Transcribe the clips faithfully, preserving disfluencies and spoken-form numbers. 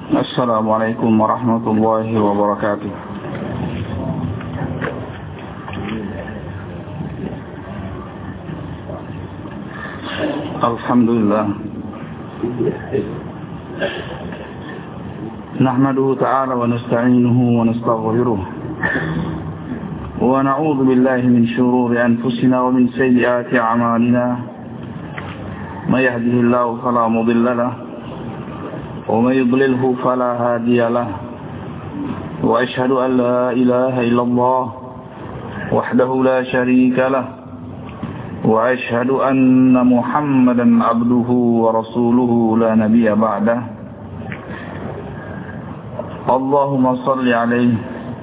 Assalamualaikum warahmatullahi wabarakatuh. Alhamdulillah. Nahmaduhu ta'ala wa nasta'inuhu wa nastaghfiruh. Wa na'udzu billahi min shururi anfusina wa min sayyiati a'malina. May yahdihillahu fala mudilla lahu ومن يضلله فلا هادي له وأشهد أن لا إله إلا الله وحده لا شريك له وأشهد أن محمدا عبده ورسوله لا نبي بعده اللهم صل عليه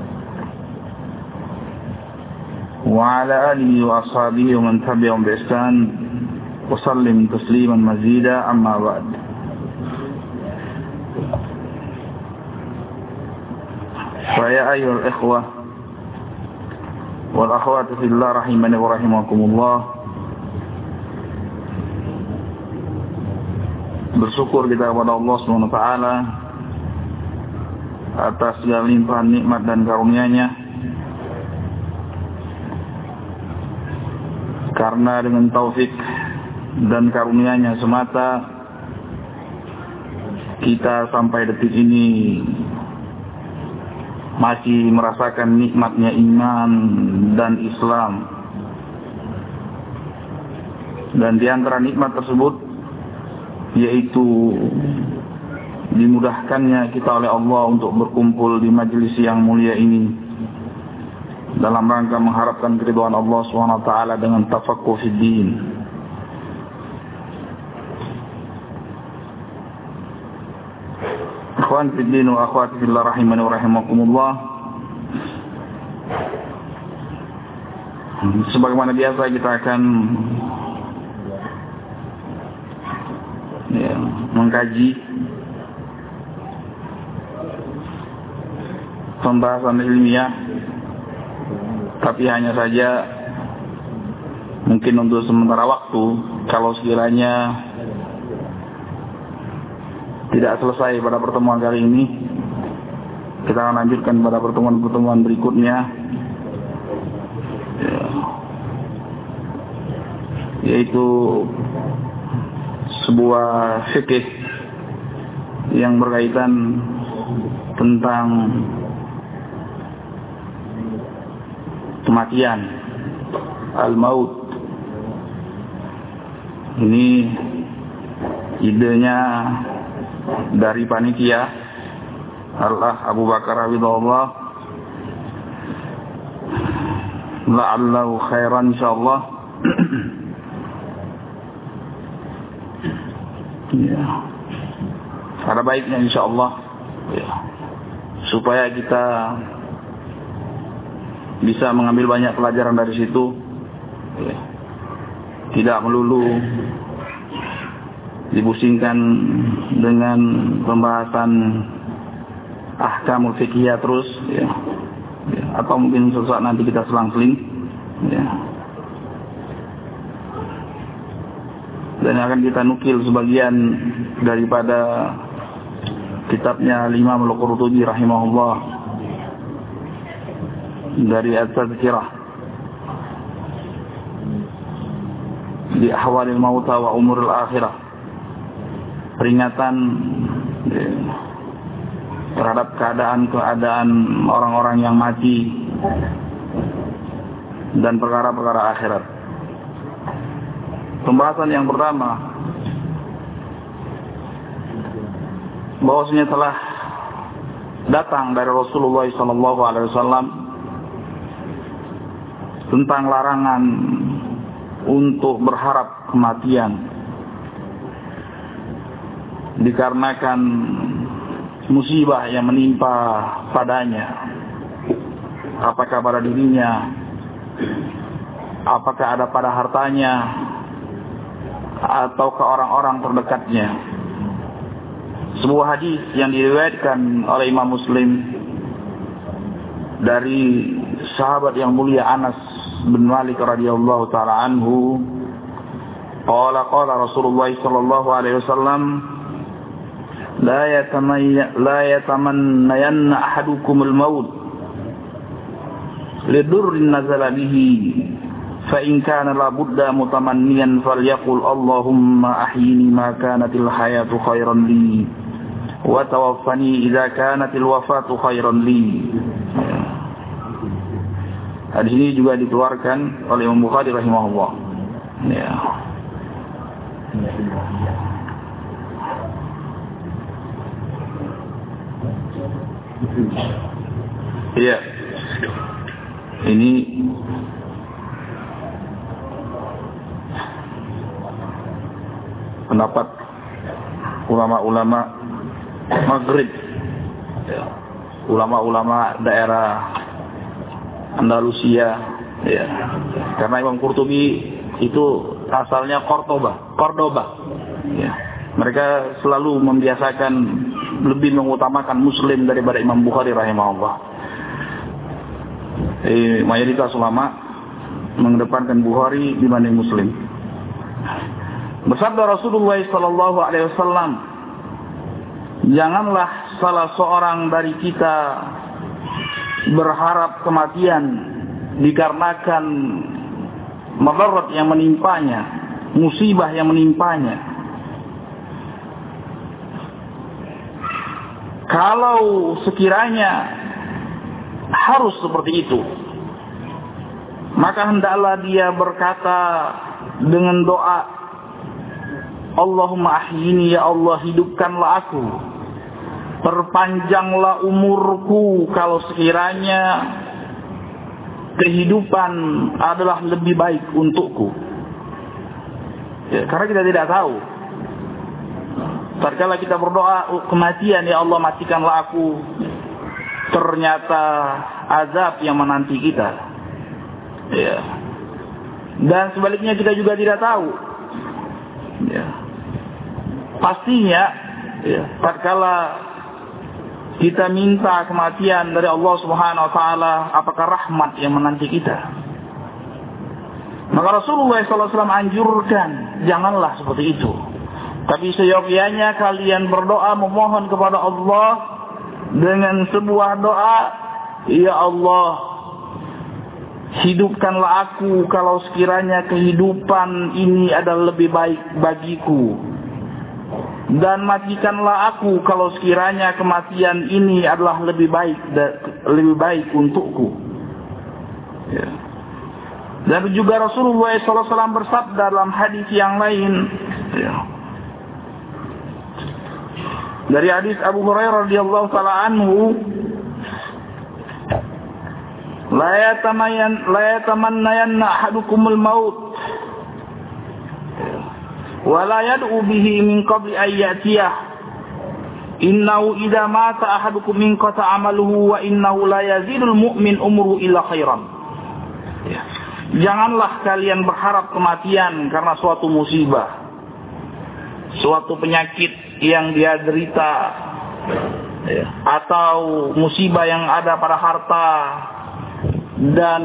وعلى آله وأصحابه ومن تبعهم بإحسان وسلم تسليما مزيدا أما بعد. Saya ayuhal ikhwah wal akhwat fillah rahimani wa rahimakumullah. Bersyukur kita kepada Allah Subhanahu wa taala atas segala limpahan nikmat dan karunia-Nya. Karena dengan taufik dan karunia-Nya semata kita sampai detik ini masih merasakan nikmatnya iman dan Islam. Dan di antara nikmat tersebut yaitu dimudahkannya kita oleh Allah untuk berkumpul di majelis yang mulia ini dalam rangka mengharapkan keridhaan Allah Subhanahu wa taala dengan tafaqquh fid din. Ikhwan fiddin wa akhwati fillah rahimani wa rahimakumullah. Sebagaimana biasa kita akan ya, mengkaji pembahasan ilmiah, tapi hanya saja mungkin untuk sementara waktu, kalau sekiranya tidak selesai pada pertemuan kali ini, kita akan lanjutkan pada pertemuan-pertemuan berikutnya, ya, yaitu sebuah fikih yang berkaitan tentang kematian, al-maut. Ini idenya dari panitia Allah Abu Bakar Hafizahullah, la'allahu khairan insyaallah. Ya, ada baiknya insyaallah, ya, supaya kita bisa mengambil banyak pelajaran dari situ, ya, tidak melulu dipusingkan dengan pembahasan ahkamul fiqhiyah terus, ya. Ya, atau mungkin sesuatu nanti kita selang-seling, ya. Dan akan kita nukil sebagian daripada kitabnya Imam Al-Qurtubi rahimahullah dari At-Tadhkirah di Ahwalil Mauta wa Umuril Akhirah, peringatan terhadap keadaan-keadaan orang-orang yang mati dan perkara-perkara akhirat. Pembahasan yang pertama, bahwasanya telah datang dari Rasulullah sallallahu alaihi wasallam tentang larangan untuk berharap kematian dikarenakan musibah yang menimpa padanya, apakah pada dirinya, apakah ada pada hartanya, atau ke orang-orang terdekatnya. Sebuah hadis yang diriwayatkan oleh Imam Muslim dari sahabat yang mulia Anas bin Malik radhiyallahu taala anhu, qala qala Rasulullah sallallahu alaihi wasallam, la yatamayya la yatamannayanna ahadukumul maut lidurrin nazala bihi fa in kana la budda mutamanniyan falyaqul Allahumma ahyini ma kanatil hayatu khairan li wa tawaffani idza kanatil wafatu khairan li. Hadis ini juga dikeluarkan oleh Imam Bukhari rahimahullah. Ya. Iya. Ini pendapat ulama-ulama Maghrib, ya. Ulama-ulama daerah Andalusia, ya. Karena Imam Qurtubi itu asalnya Cordoba, Cordoba. Ya. Mereka selalu membiasakan lebih mengutamakan Muslim daripada Imam Bukhari rahimahullah. Eh, mayoritas ulama mengedepankan Bukhari dibanding Muslim. Bersabda Rasulullah sallallahu alaihi wasallam, janganlah salah seorang dari kita berharap kematian dikarenakan madarat yang menimpanya, musibah yang menimpanya. Kalau sekiranya harus seperti itu, maka hendaklah dia berkata dengan doa, Allahumma ahyini, ya Allah hidupkanlah aku, perpanjanglah umurku kalau sekiranya kehidupan adalah lebih baik untukku. Ya, karena kita tidak tahu. Tatkala kita berdoa kematian, ya Allah matikanlah aku, ternyata azab yang menanti kita. Ya. Dan sebaliknya kita juga tidak tahu. Ya. Pastinya, ya, tatkala kita minta kematian dari Allah Subhanahu Wa Taala, apakah rahmat yang menanti kita? Maka Rasulullah Sallallahu Alaihi Wasallam anjurkan, janganlah seperti itu. Tapi seyogyanya kalian berdoa memohon kepada Allah dengan sebuah doa, ya Allah hidupkanlah aku kalau sekiranya kehidupan ini adalah lebih baik bagiku, dan matikanlah aku kalau sekiranya kematian ini adalah lebih baik lebih baik untukku. Ya. Dan juga Rasulullah shallallahu alaihi wasallam bersabda dalam hadis yang lain, ya, dari hadis Abu Hurairah radhiyallahu taala anhu, la yatamayyan la yatamannayanna ahadukumul maut wa la yad'u bihi min qabli ayyatiyah innahu idza mata ahadukum min qata amaluhu wa innahu la yazidul mu'min umruhu illa khairan. Ya. Janganlah kalian berharap kematian karena suatu musibah, suatu penyakit yang dia derita, ya, atau musibah yang ada pada harta dan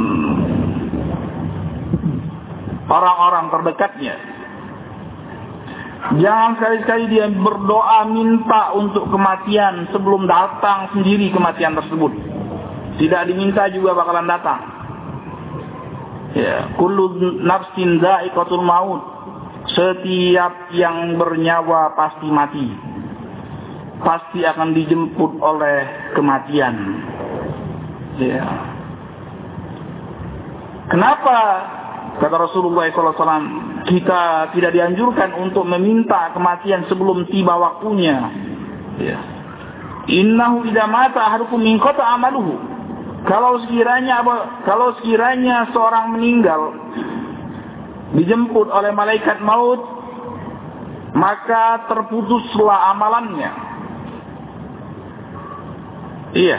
orang-orang terdekatnya. Jangan sekali-sekali dia berdoa minta untuk kematian sebelum datang sendiri kematian tersebut. Tidak diminta juga bakalan datang. Ya, kullu nafsin dha'iqatul maut. Setiap yang bernyawa pasti mati. Pasti akan dijemput oleh kematian. Ya. Kenapa kata Rasulullah shallallahu alaihi wasallam kita tidak dianjurkan untuk meminta kematian sebelum tiba waktunya? Ya. Innahu idza mata ahadukum min qata amaluhu. Kalau sekiranya kalau sekiranya seorang meninggal dijemput oleh malaikat maut, maka terputuslah amalannya. Iya.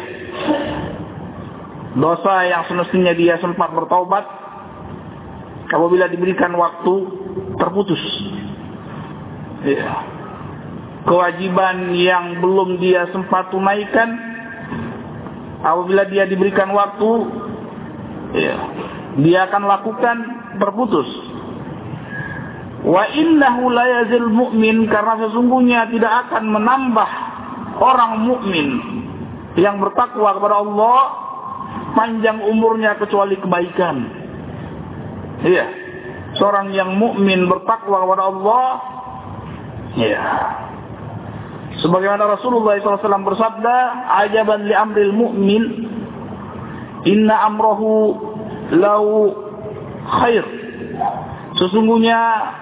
Dosa yang semestinya dia sempat bertaubat, apabila diberikan waktu, terputus. Iya. Kewajiban yang belum dia sempat tunaikan, apabila dia diberikan waktu, iya, dia akan lakukan, terputus. Wa innahu la yazil mu'min, karena sesungguhnya tidak akan menambah orang mukmin yang bertakwa kepada Allah panjang umurnya kecuali kebaikan. Iya. Seorang yang mukmin bertakwa kepada Allah, ya. Sebagaimana Rasulullah shallallahu alaihi wasallam bersabda, "Ajaban li amril mu'min, inna amrahu lau khair." Sesungguhnya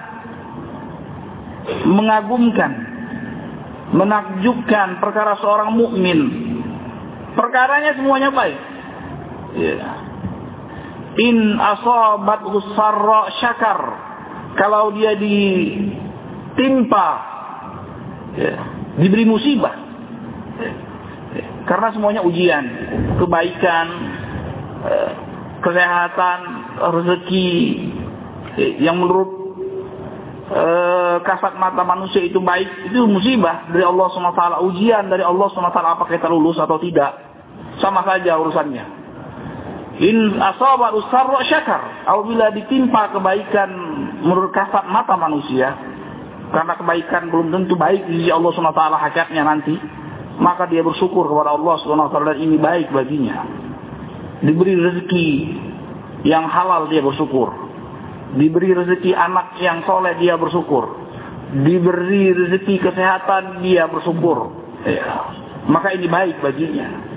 mengagumkan, menakjubkan perkara seorang mukmin. Perkaranya semuanya baik. Ya. In asabathu sarra syakar. Kalau dia ditimpa, ya, diberi musibah, ya, ya, karena semuanya ujian, kebaikan, eh, kesehatan, rezeki, ya, yang menurut eh, kasat mata manusia itu baik, itu musibah dari Allah subhanahu wa taala, ujian dari Allah subhanahu wa taala, apakah kita lulus atau tidak, sama saja urusannya. In asaba usarra syakar, apabila ditimpa kebaikan menurut kasat mata manusia, karena kebaikan belum tentu baik di sisi Allah subhanahu wa taala hakikatnya nanti, maka dia bersyukur kepada Allah subhanahu wa taala dan ini baik baginya. Diberi rezeki yang halal dia bersyukur, diberi rezeki anak yang soleh dia bersyukur, diberi rezeki kesehatan dia bersyukur, ya. Maka ini baik baginya.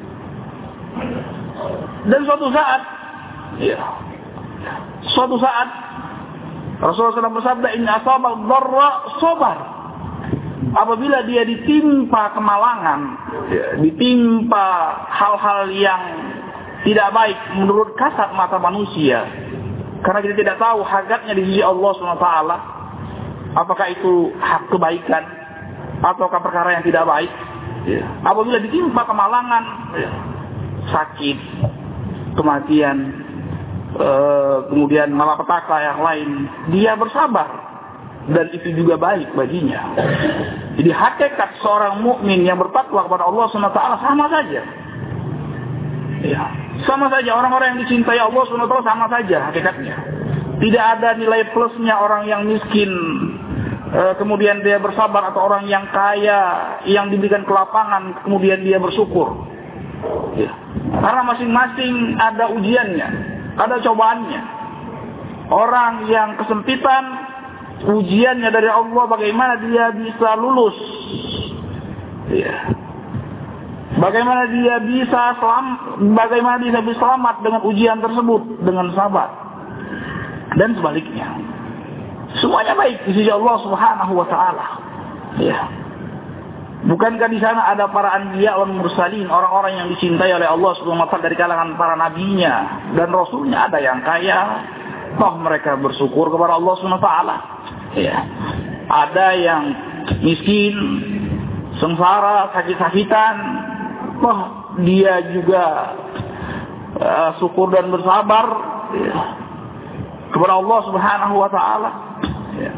Dan suatu saat, ya, suatu saat Rasulullah shallallahu alaihi wasallam bersabda, "Inna asaba dharra sabar." Apabila dia ditimpa kemalangan, ya, ditimpa hal-hal yang tidak baik menurut kasat mata manusia, karena kita tidak tahu hakikatnya di sisi Allah subhanahu wa taala, apakah itu hak kebaikan ataukah perkara yang tidak baik. Ya. Apabila ditimpa kemalangan, ya, sakit, kematian, e, kemudian malapetaka yang lain, dia bersabar dan itu juga baik baginya. Jadi hakikat seorang mukmin yang bertakwa kepada Allah subhanahu wa taala sama saja. Ya, sama saja, orang-orang yang dicintai Allah subhanahu wa taala sama saja hakikatnya. Tidak ada nilai plusnya orang yang miskin, e, kemudian dia bersabar, atau orang yang kaya yang diberikan kelapangan kemudian dia bersyukur. Ya. Karena masing-masing ada ujiannya, ada cobaannya. Orang yang kesempitan, ujiannya dari Allah bagaimana dia bisa lulus, ya. Bagaimana dia bisa selam, bagaimana dia bisa selamat dengan ujian tersebut dengan sabar. Dan sebaliknya, semuanya baik di sisi Allah Subhanahu wa taala. Ya. Bukankah di sana ada para anbiya wal mursalin, orang-orang yang dicintai oleh Allah Subhanahu wa taala dari kalangan para nabinya dan rasulnya, ada yang kaya, toh mereka bersyukur kepada Allah Subhanahu wa taala. Ya. Ada yang miskin, sengsara, sakit-sakitan, toh dia juga uh, syukur dan bersabar, ya, kepada Allah Subhanahu wa taala. Ya.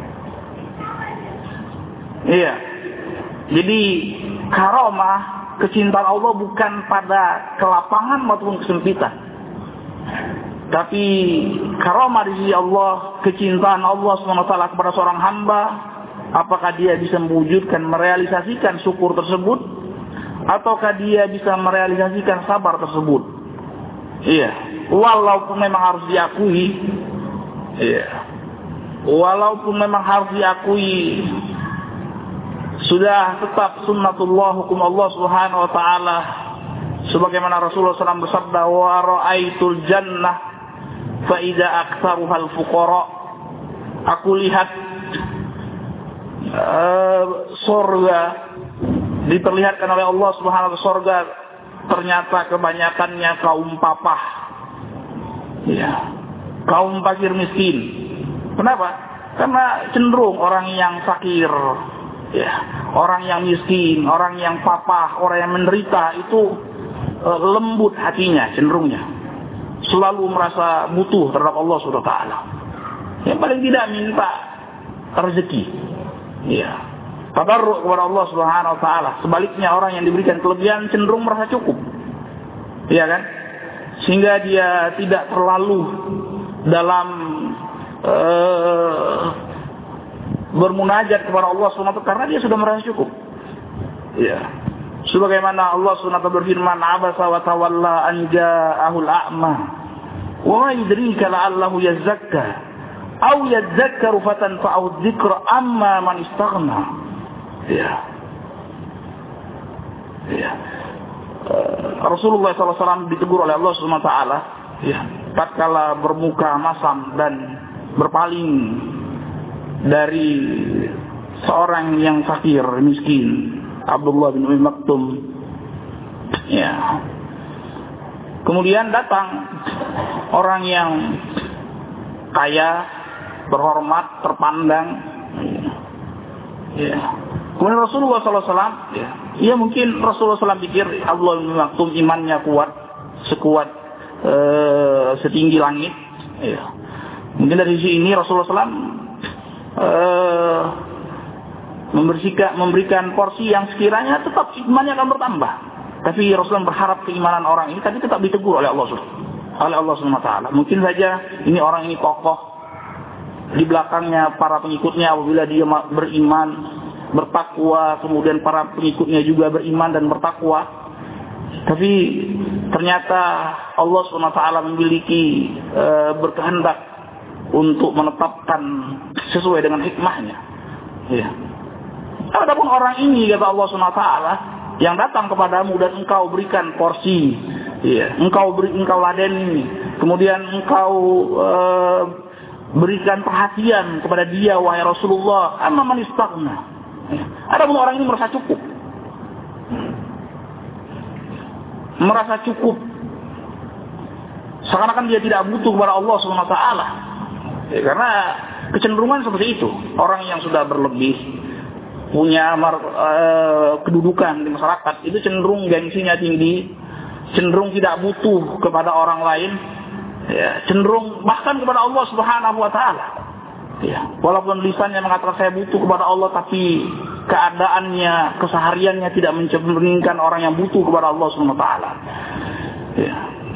Iya. Jadi karamah, kecintaan Allah bukan pada kelapangan maupun kesempitan. Tapi karamah di sisi Allah, kecintaan Allah subhanahu wa taala kepada seorang hamba, apakah dia bisa mewujudkan, merealisasikan syukur tersebut, ataukah dia bisa merealisasikan sabar tersebut. Iya, walaupun memang harus diakui, iya, walaupun memang harus diakui, sudah tetap sunnatullah, hukum Allah subhanahu wa ta'ala, sebagaimana Rasulullah shallallahu alaihi wasallam bersabda, wa ra'aitul jannah fa idza aktsaruhal fuqara. Aku lihat uh, surga diperlihatkan oleh Allah subhanahu wa ta'ala, surga ternyata kebanyakannya kaum papah, ya, kaum fakir miskin. Kenapa? Karena cenderung orang yang fakir, ya, orang yang miskin, orang yang papah, orang yang menderita itu e, lembut hatinya, cenderungnya selalu merasa butuh terhadap Allah subhanahu wa taala. Yang paling tidak minta rezeki, ya, tadarruk kepada Allah subhanahu wa taala. Sebaliknya, orang yang diberikan kelebihan cenderung merasa cukup, ya kan, sehingga dia tidak terlalu dalam uh, bermunajat kepada Allah subhanahu wa taala karena dia sudah merasa cukup. Ya. Sebagaimana Allah subhanahu wa taala berfirman, "Abasa wa tawalla an ja'ahul a'ma wa ma yudrika la'allahu yazakka aw yadhakkaru fatanfa'u dzikra amma man istaghna." Ya. Ya. Uh, Rasulullah sallallahu alaihi wasallam ditegur oleh Allah subhanahu wa taala, ya, tatkala bermuka masam dan berpaling dari seorang yang fakir miskin, Abdullah bin Umi Maktum. Ya. Kemudian datang orang yang kaya, berhormat, terpandang. Ya. Kemudian Rasulullah sallallahu alaihi wasallam, ya, ya mungkin Rasulullah sallallahu alaihi wasallam pikir Abdullah bin Umi Maktum imannya kuat, sekuat, uh, setinggi langit. Ya. Mungkin dari sisi ini Rasulullah sallallahu alaihi wasallam uh, membersihkan, memberikan porsi yang sekiranya tetap imannya akan bertambah. Tapi Rasulullah berharap keimanan orang ini tadi tetap ditegur oleh Allah oleh Allah Subhanahu wa taala. Mungkin saja ini orang ini kokoh, di belakangnya para pengikutnya apabila dia beriman, bertakwa, kemudian para pengikutnya juga beriman dan bertakwa. Tapi ternyata Allah Subhanahu wa taala memiliki e, berkehendak untuk menetapkan sesuai dengan hikmahnya. Ya. Adapun orang ini, kata Allah Subhanahu wa taala, yang datang kepadamu dan engkau berikan porsi, ya, engkau beri, engkau ladeni, kemudian engkau uh, berikan perhatian kepada dia, wahai Rasulullah, amma man istaghna. Ya. Adapun orang ini merasa cukup, merasa cukup, seakan-akan dia tidak butuh kepada Allah Subhanahu wa taala. Ya, karena kecenderungan seperti itu, orang yang sudah berlebih, punya uh, kedudukan di masyarakat, itu cenderung gengsinya tinggi, cenderung tidak butuh kepada orang lain, ya, cenderung bahkan kepada Allah Subhanahu wa taala. Ya, walaupun lisannya mengatakan saya butuh kepada Allah, tapi keadaannya, kesehariannya tidak mencerminkan orang yang butuh kepada Allah Subhanahu wa taala. Ya.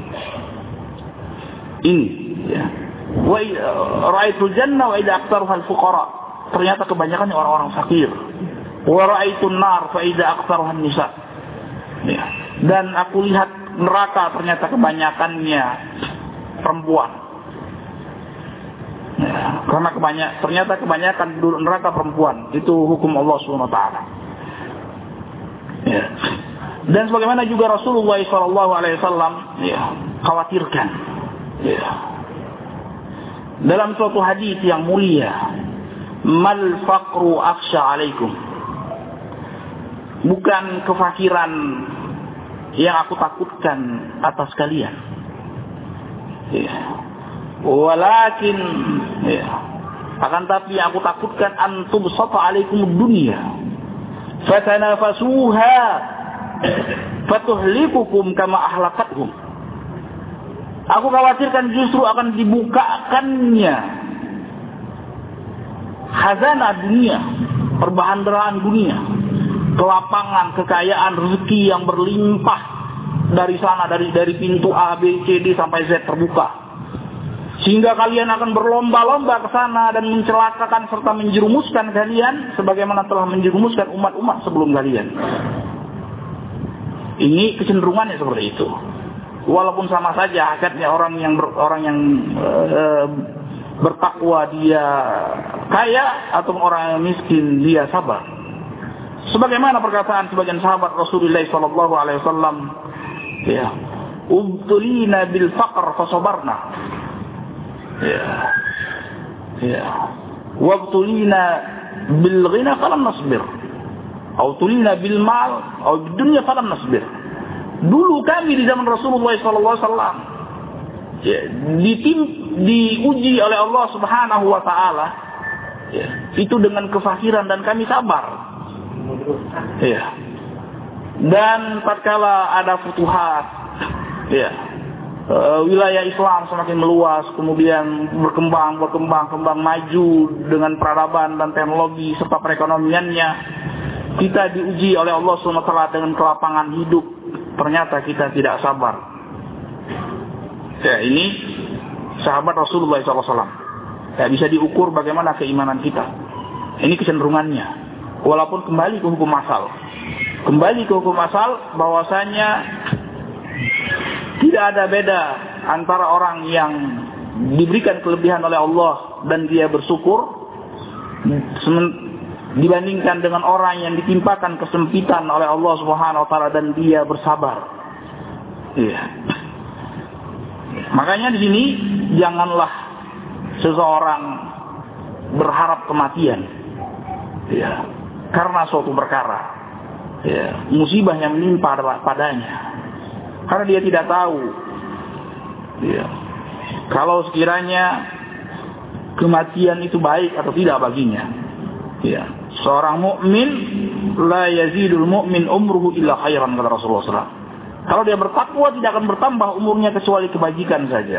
Ini, ya. Wa ra'aitul jannah wa idza aktsaruha al-fuqara. Ternyata kebanyakannya orang-orang fakir. Wa ra'aitun nar fa idza aktsaruha an-nisa. Ya. Dan aku lihat neraka ternyata kebanyakannya perempuan. Ya. Karena kebanyak ternyata kebanyakan neraka perempuan. Itu hukum Allah Subhanahu wa taala. Ya. Dan sebagaimana juga Rasulullah sallallahu alaihi wasallam, ya, khawatirkan. Ya. Dalam suatu hadis yang mulia, mal faqru akhsha alaikum. Bukan kefakiran yang aku takutkan atas kalian. Ya. Walakin, ya, akan tapi yang aku takutkan antum sata alaikum dunia. Fatanafasuha fatuhlikukum kama ahlakathum. Aku khawatirkan justru akan dibukakannya khazanah dunia, perbahandaraan dunia, kelapangan, kekayaan, rezeki yang berlimpah dari sana, dari dari pintu A, B, C, D sampai Z terbuka, sehingga kalian akan berlomba-lomba ke sana dan mencelakakan serta menjerumuskan kalian sebagaimana telah menjerumuskan umat-umat sebelum kalian. Ini kecenderungannya seperti itu. Walaupun sama saja hakikatnya orang yang ber, orang yang uh, bertakwa dia kaya atau orang yang miskin dia sabar. Sebagaimana perkataan sebagian sahabat Rasulullah sallallahu alaihi wasallam, ya, ubtulina bil faqr fasabarna. Ya. Ya. Wabtulina bil ghina falam nasbir. Atau tulina bil mal atau bid dunya falam nasbir. Dulu kami di zaman Rasulullah sallallahu alaihi wasallam, ya, ditim, diuji oleh Allah Subhanahu wa taala, ya, itu dengan kefakiran dan kami sabar. Ya. Dan tatkala ada futuhat, ya, e, wilayah Islam semakin meluas, kemudian berkembang, berkembang, kembang maju dengan peradaban dan teknologi serta perekonomiannya, kita diuji oleh Allah Subhanahu wa taala dengan kelapangan hidup. Ternyata kita tidak sabar. Ya, ini sahabat Rasulullah sallallahu alaihi wasallam. Ya, bisa diukur bagaimana keimanan kita. Ini kecenderungannya. Walaupun kembali ke hukum asal. Kembali ke hukum asal bahwasanya tidak ada beda antara orang yang diberikan kelebihan oleh Allah dan dia bersyukur dibandingkan dengan orang yang ditimpakan kesempitan oleh Allah Subhanahu wa taala dan dia bersabar. Iya. Makanya di sini janganlah seseorang berharap kematian. Ya, karena suatu perkara. Ya, musibah yang menimpa padanya. Karena dia tidak tahu. Ya. Kalau sekiranya kematian itu baik atau tidak baginya. Ya. Seorang mukmin la yazidul mu'min umruhu illa khairan, kata Rasulullah sallallahu alaihi wasallam. Kalau dia bertakwa tidak akan bertambah umurnya kecuali kebajikan saja.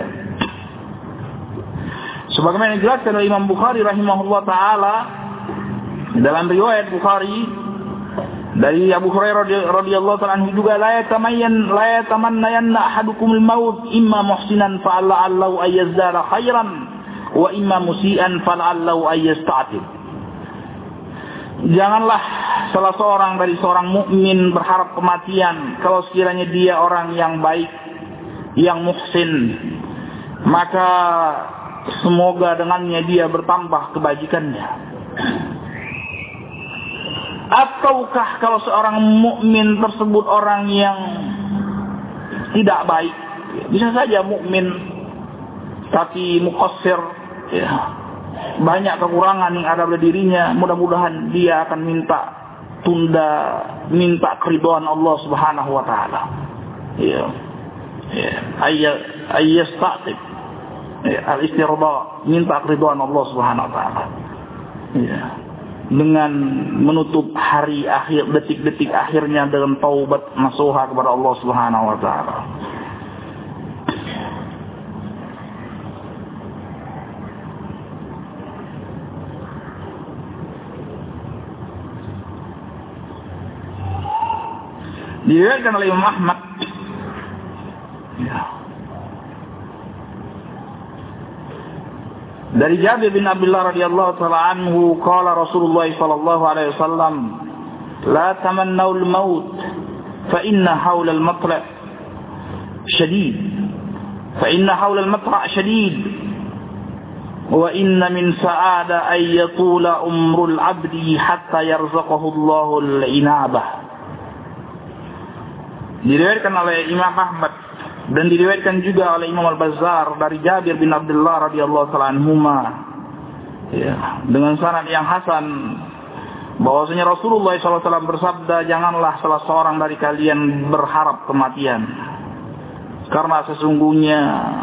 Sebagaimana dijelaskan oleh Imam Bukhari rahimahullah taala dalam riwayat Bukhari dari Abu Hurairah radhiyallahu taala anhu juga, la yatamayyan la yatamannayanna ahadukumul maut imma muhsinan fa'allahu ayyazdara khairan wa imma musian fa'allahu ayyasta'tib. Janganlah salah seorang dari seorang mukmin berharap kematian kalau sekiranya dia orang yang baik, yang muhsin, maka semoga dengannya dia bertambah kebajikannya. Ataukah kalau seorang mukmin tersebut orang yang tidak baik, bisa saja mukmin tapi muqassir, ya, banyak kekurangan yang ada pada dirinya, mudah-mudahan dia akan minta tunda, minta keridhaan Allah Subhanahu wa taala. Ya. Ya, ayyastaqib. Ya, al-istirda, minta keridhaan Allah Subhanahu wa taala. Ya. Dengan menutup hari akhir, detik-detik akhirnya dengan taubat nasuha kepada Allah Subhanahu wa taala. Diriwayatkan oleh Imam Ahmad, ya, dari Jabir bin Abdullah radhiyallahu taala anhu, qala Rasulullah sallallahu alaihi wasallam, la tamannaw al-maut fa inna hawla al-matla' shadid fa inna hawla al-matla' shadid wa inna min sa'ada ay yatula umrul 'abdi hatta yarzaqahu Allahu al-inabah. Diriwayatkan oleh Imam Ahmad dan diriwayatkan juga oleh Imam Al-Bazzar dari Jabir bin Abdullah radhiyallahu taala anhuma, ya, dengan sanad yang hasan bahwasanya Rasulullah sallallahu alaihi wasallam bersabda, janganlah salah seorang dari kalian berharap kematian, karena sesungguhnya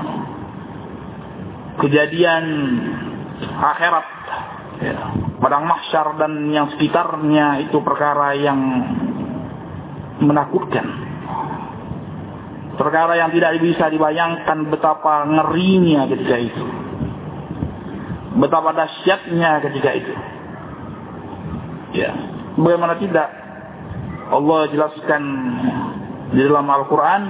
kejadian akhirat, ya, padang mahsyar dan yang sekitarnya itu perkara yang menakutkan. Perkara yang tidak bisa dibayangkan betapa ngerinya ketika itu. Betapa dahsyatnya ketika itu. Ya, bagaimana tidak? Allah jelaskan di dalam Al-Qur'an,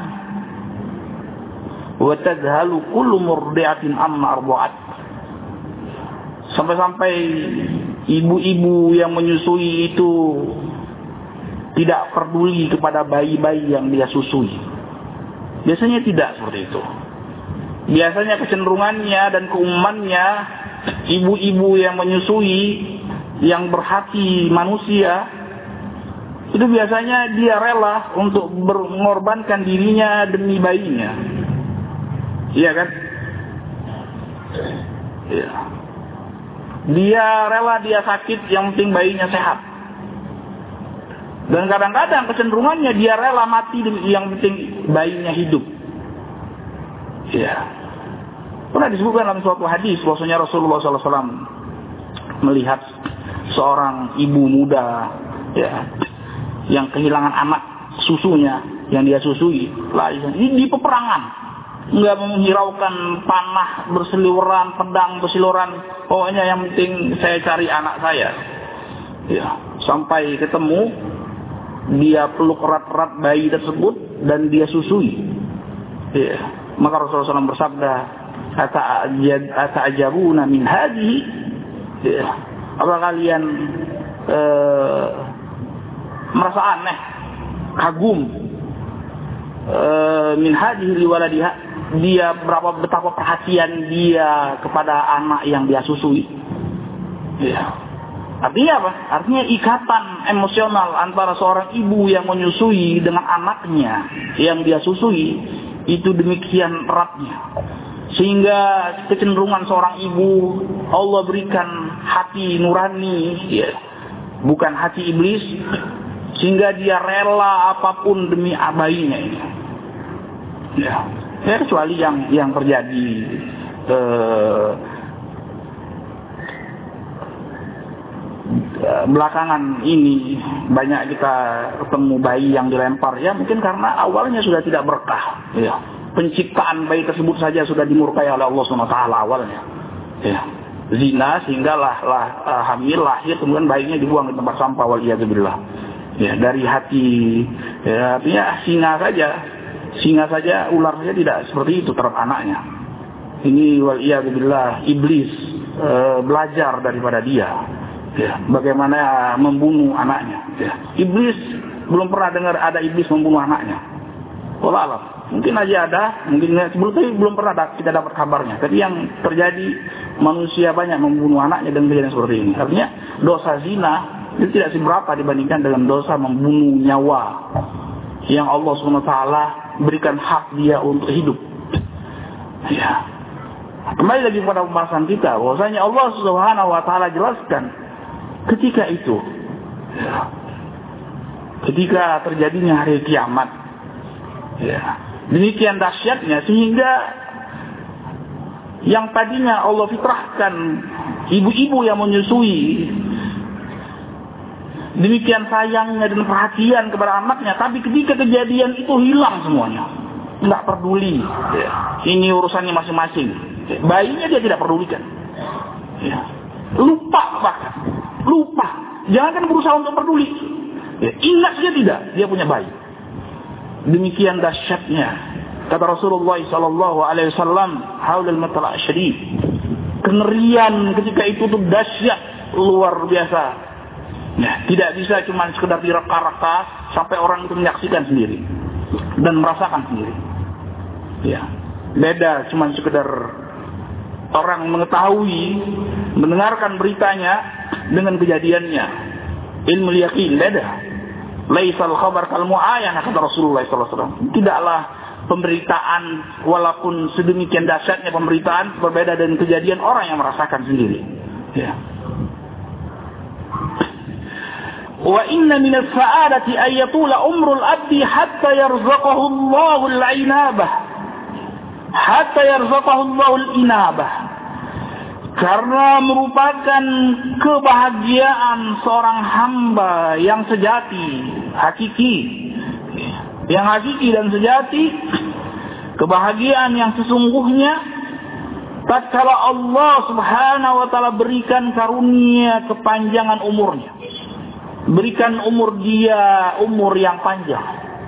wa tadhalu kullu murdi'atin amma arda'at. Sampai-sampai ibu-ibu yang menyusui itu tidak peduli kepada bayi-bayi yang dia susui. Biasanya tidak seperti itu. Biasanya kecenderungannya dan keumumannya ibu-ibu yang menyusui, yang berhati manusia, itu biasanya dia rela untuk mengorbankan dirinya demi bayinya. Iya kan? Iya. Dia rela dia sakit, yang penting bayinya sehat. Dan kadang-kadang kecenderungannya dia rela mati, yang penting bayinya hidup. Ya. Pernah disebutkan dalam suatu hadis bahwasanya Rasulullah sallallahu alaihi wasallam melihat seorang ibu muda, ya, yang kehilangan anak susunya yang dia susui, di, di peperangan, nggak menghiraukan panah berseliweran, pedang berseliweran, pokoknya yang penting saya cari anak saya. Ya, sampai ketemu. Dia peluk erat-erat bayi tersebut dan dia susui. Ya. Maka Rasulullah sallallahu alaihi wasallam bersabda, ata'ajabuna min hadhihi, ya, Apa kalian uh, merasa aneh, kagum uh, min hadhihi liwaladiha, dia berapa betapa perhatian dia kepada anak yang dia susui. Ya. Artinya apa? Artinya ikatan emosional antara seorang ibu yang menyusui dengan anaknya yang dia susui itu demikian eratnya, sehingga kecenderungan seorang ibu Allah berikan hati nurani, ya, bukan hati iblis, sehingga dia rela apapun demi bayinya ini. Ya, ya kecuali yang yang terjadi eh, belakangan ini banyak kita ketemu bayi yang dilempar, ya mungkin karena awalnya sudah tidak berkah, ya. Penciptaan bayi tersebut saja sudah dimurkai oleh Allah subhanahu wa taala awalnya, ya. Zina sehingga lah, lah uh, hamil, lahir, kemudian bayinya dibuang di tempat sampah, waliyadzubillah, ya, dari hati, ya, artinya singa saja singa saja ular saja tidak seperti itu terhadap anaknya. Ini waliyadzubillah iblis uh, belajar daripada dia, ya, bagaimana membunuh anaknya, ya. Iblis belum pernah dengar ada iblis membunuh anaknya. Wallah alam. Mungkin aja ada, mungkin sebelum itu belum pernah ada, kita dapat kabarnya. Tapi yang terjadi manusia banyak membunuh anaknya dengan kejadian seperti ini. Artinya dosa zina itu tidak seberapa dibandingkan dengan dosa membunuh nyawa yang Allah subhanahu wa taala berikan hak dia untuk hidup. Ya. Kembali lagi pada pembahasan kita, bahwasanya Allah subhanahu wa taala jelaskan ketika itu, ya, ketika terjadinya hari kiamat, ya, demikian dahsyatnya sehingga yang tadinya Allah fitrahkan ibu-ibu yang menyusui demikian sayangnya dan perhatian kepada anaknya, tapi ketika kejadian itu hilang semuanya, nggak peduli, ya. Ini urusannya masing-masing, ya. Bayinya dia tidak pedulikan, ya. Lupa bahkan lupa, jangan berusaha untuk peduli, ya. Ingat saja tidak dia punya bayi. Demikian dahsyatnya kata Rasulullah sallallahu alaihi wasallam, haulul matla' syadid, kengerian ketika itu tuh dahsyat luar biasa. Nah, tidak bisa cuma sekedar direka-reka sampai orang itu menyaksikan sendiri dan merasakan sendiri. Ya, beda cuma sekedar orang mengetahui, mendengarkan beritanya dengan kejadiannya. Ilmu yaqin beda. Laisal khabar kal mu'ayanah, kata Rasulullah sallallahu alaihi wasallam. Tidaklah pemberitaan walaupun sedemikian dahsyatnya pemberitaan berbeda dengan kejadian orang yang merasakan sendiri. Ya. Wa inna min as-sa'adati ay yatula umrul abdi hatta yarzaqahu Allahu al-inabah. Hatta yarzaqahu Allahu al-inabah. Karena merupakan kebahagiaan seorang hamba yang sejati, hakiki, yang hakiki dan sejati, kebahagiaan yang sesungguhnya tatkala Allah subhanahu wa ta'ala berikan karunia kepanjangan umurnya, berikan umur dia umur yang panjang,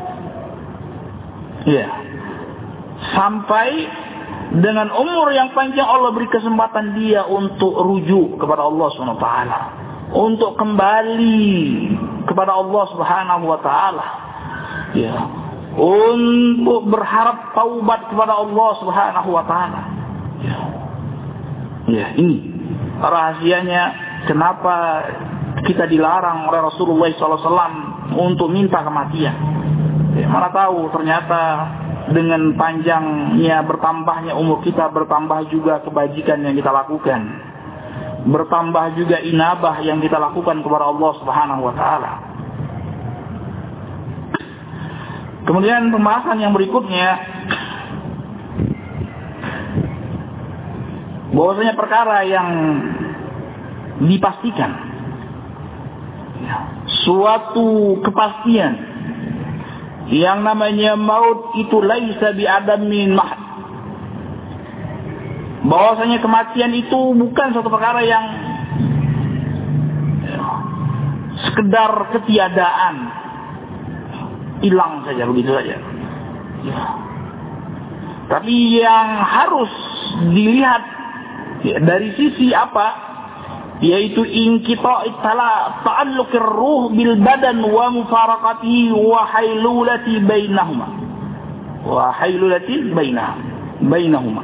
ya, sampai dengan umur yang panjang Allah beri kesempatan dia untuk rujuk kepada Allah subhanahu wa taala, untuk kembali kepada Allah subhanahu wa taala, ya, untuk berharap taubat kepada Allah subhanahu wa taala. Ya. Ya, ini rahasianya kenapa kita dilarang oleh Rasulullah sallallahu alaihi wasallam untuk minta kematian. Ya, mana tahu ternyata dengan panjangnya bertambahnya umur kita, bertambah juga kebajikan yang kita lakukan, bertambah juga inabah yang kita lakukan kepada Allah subhanahu wa ta'ala. Kemudian pembahasan yang berikutnya, bahwasanya perkara yang dipastikan, suatu kepastian yang namanya maut itu laisa bi adamin mahd. Bahwasanya kematian itu bukan suatu perkara yang sekedar ketiadaan, hilang saja begitu saja. Ya. Tapi yang harus dilihat, ya, dari sisi apa? yaitu inqita' ta'alluqir ruh bil badan wa mufaraqatihi wa hailulati bainahuma wa hailulati bainah bainahuma.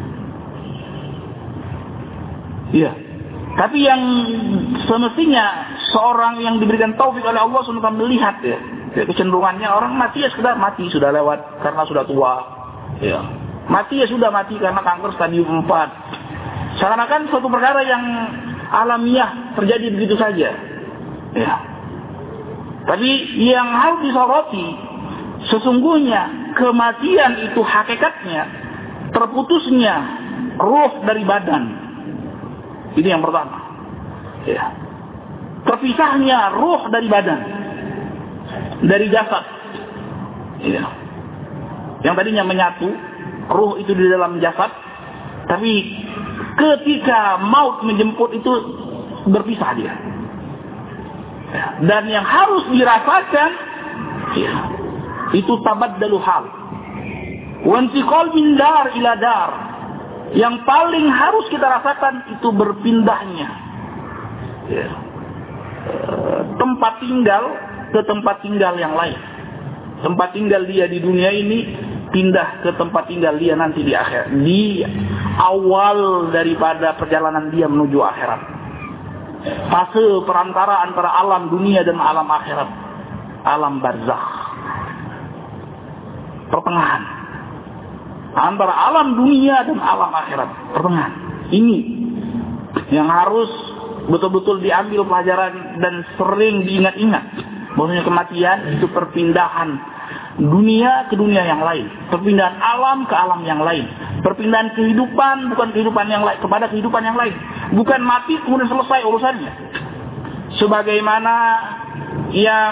Iya. Tapi yang semestinya seorang yang diberikan taufik oleh Allah subhanahu wa taala melihat ya, kecenderungannya orang mati ya sekedar mati, sudah lewat karena sudah tua. Ya. Mati ya sudah mati karena kanker stadium empat. Seakan-akan suatu perkara yang alamiah terjadi begitu saja. Ya. Tapi yang harus disoroti, sesungguhnya kematian itu hakikatnya terputusnya ruh dari badan. Ini yang pertama. Ya. Terpisahnya ruh dari badan, dari jasad. Ya. Yang tadinya menyatu, ruh itu di dalam jasad, tapi ketika maut menjemput itu berpisah dia. Ya. Dan yang harus dirasakan, ya, itu tabaddalu hal. Wa intiqal min dar ila dar. Yang paling harus kita rasakan itu berpindahnya, ya, tempat tinggal ke tempat tinggal yang lain. Tempat tinggal dia di dunia ini pindah ke tempat tinggal dia nanti di akhirat, di awal daripada perjalanan dia menuju akhirat. Fase perantara antara alam dunia dan alam akhirat, alam barzakh, pertengahan antara alam dunia dan alam akhirat, pertengahan. Ini yang harus betul-betul diambil pelajaran dan sering diingat-ingat. Bahwasanya kematian itu perpindahan dunia ke dunia yang lain, perpindahan alam ke alam yang lain, perpindahan kehidupan bukan kehidupan yang lain kepada kehidupan yang lain, bukan mati kemudian selesai urusannya. Sebagaimana yang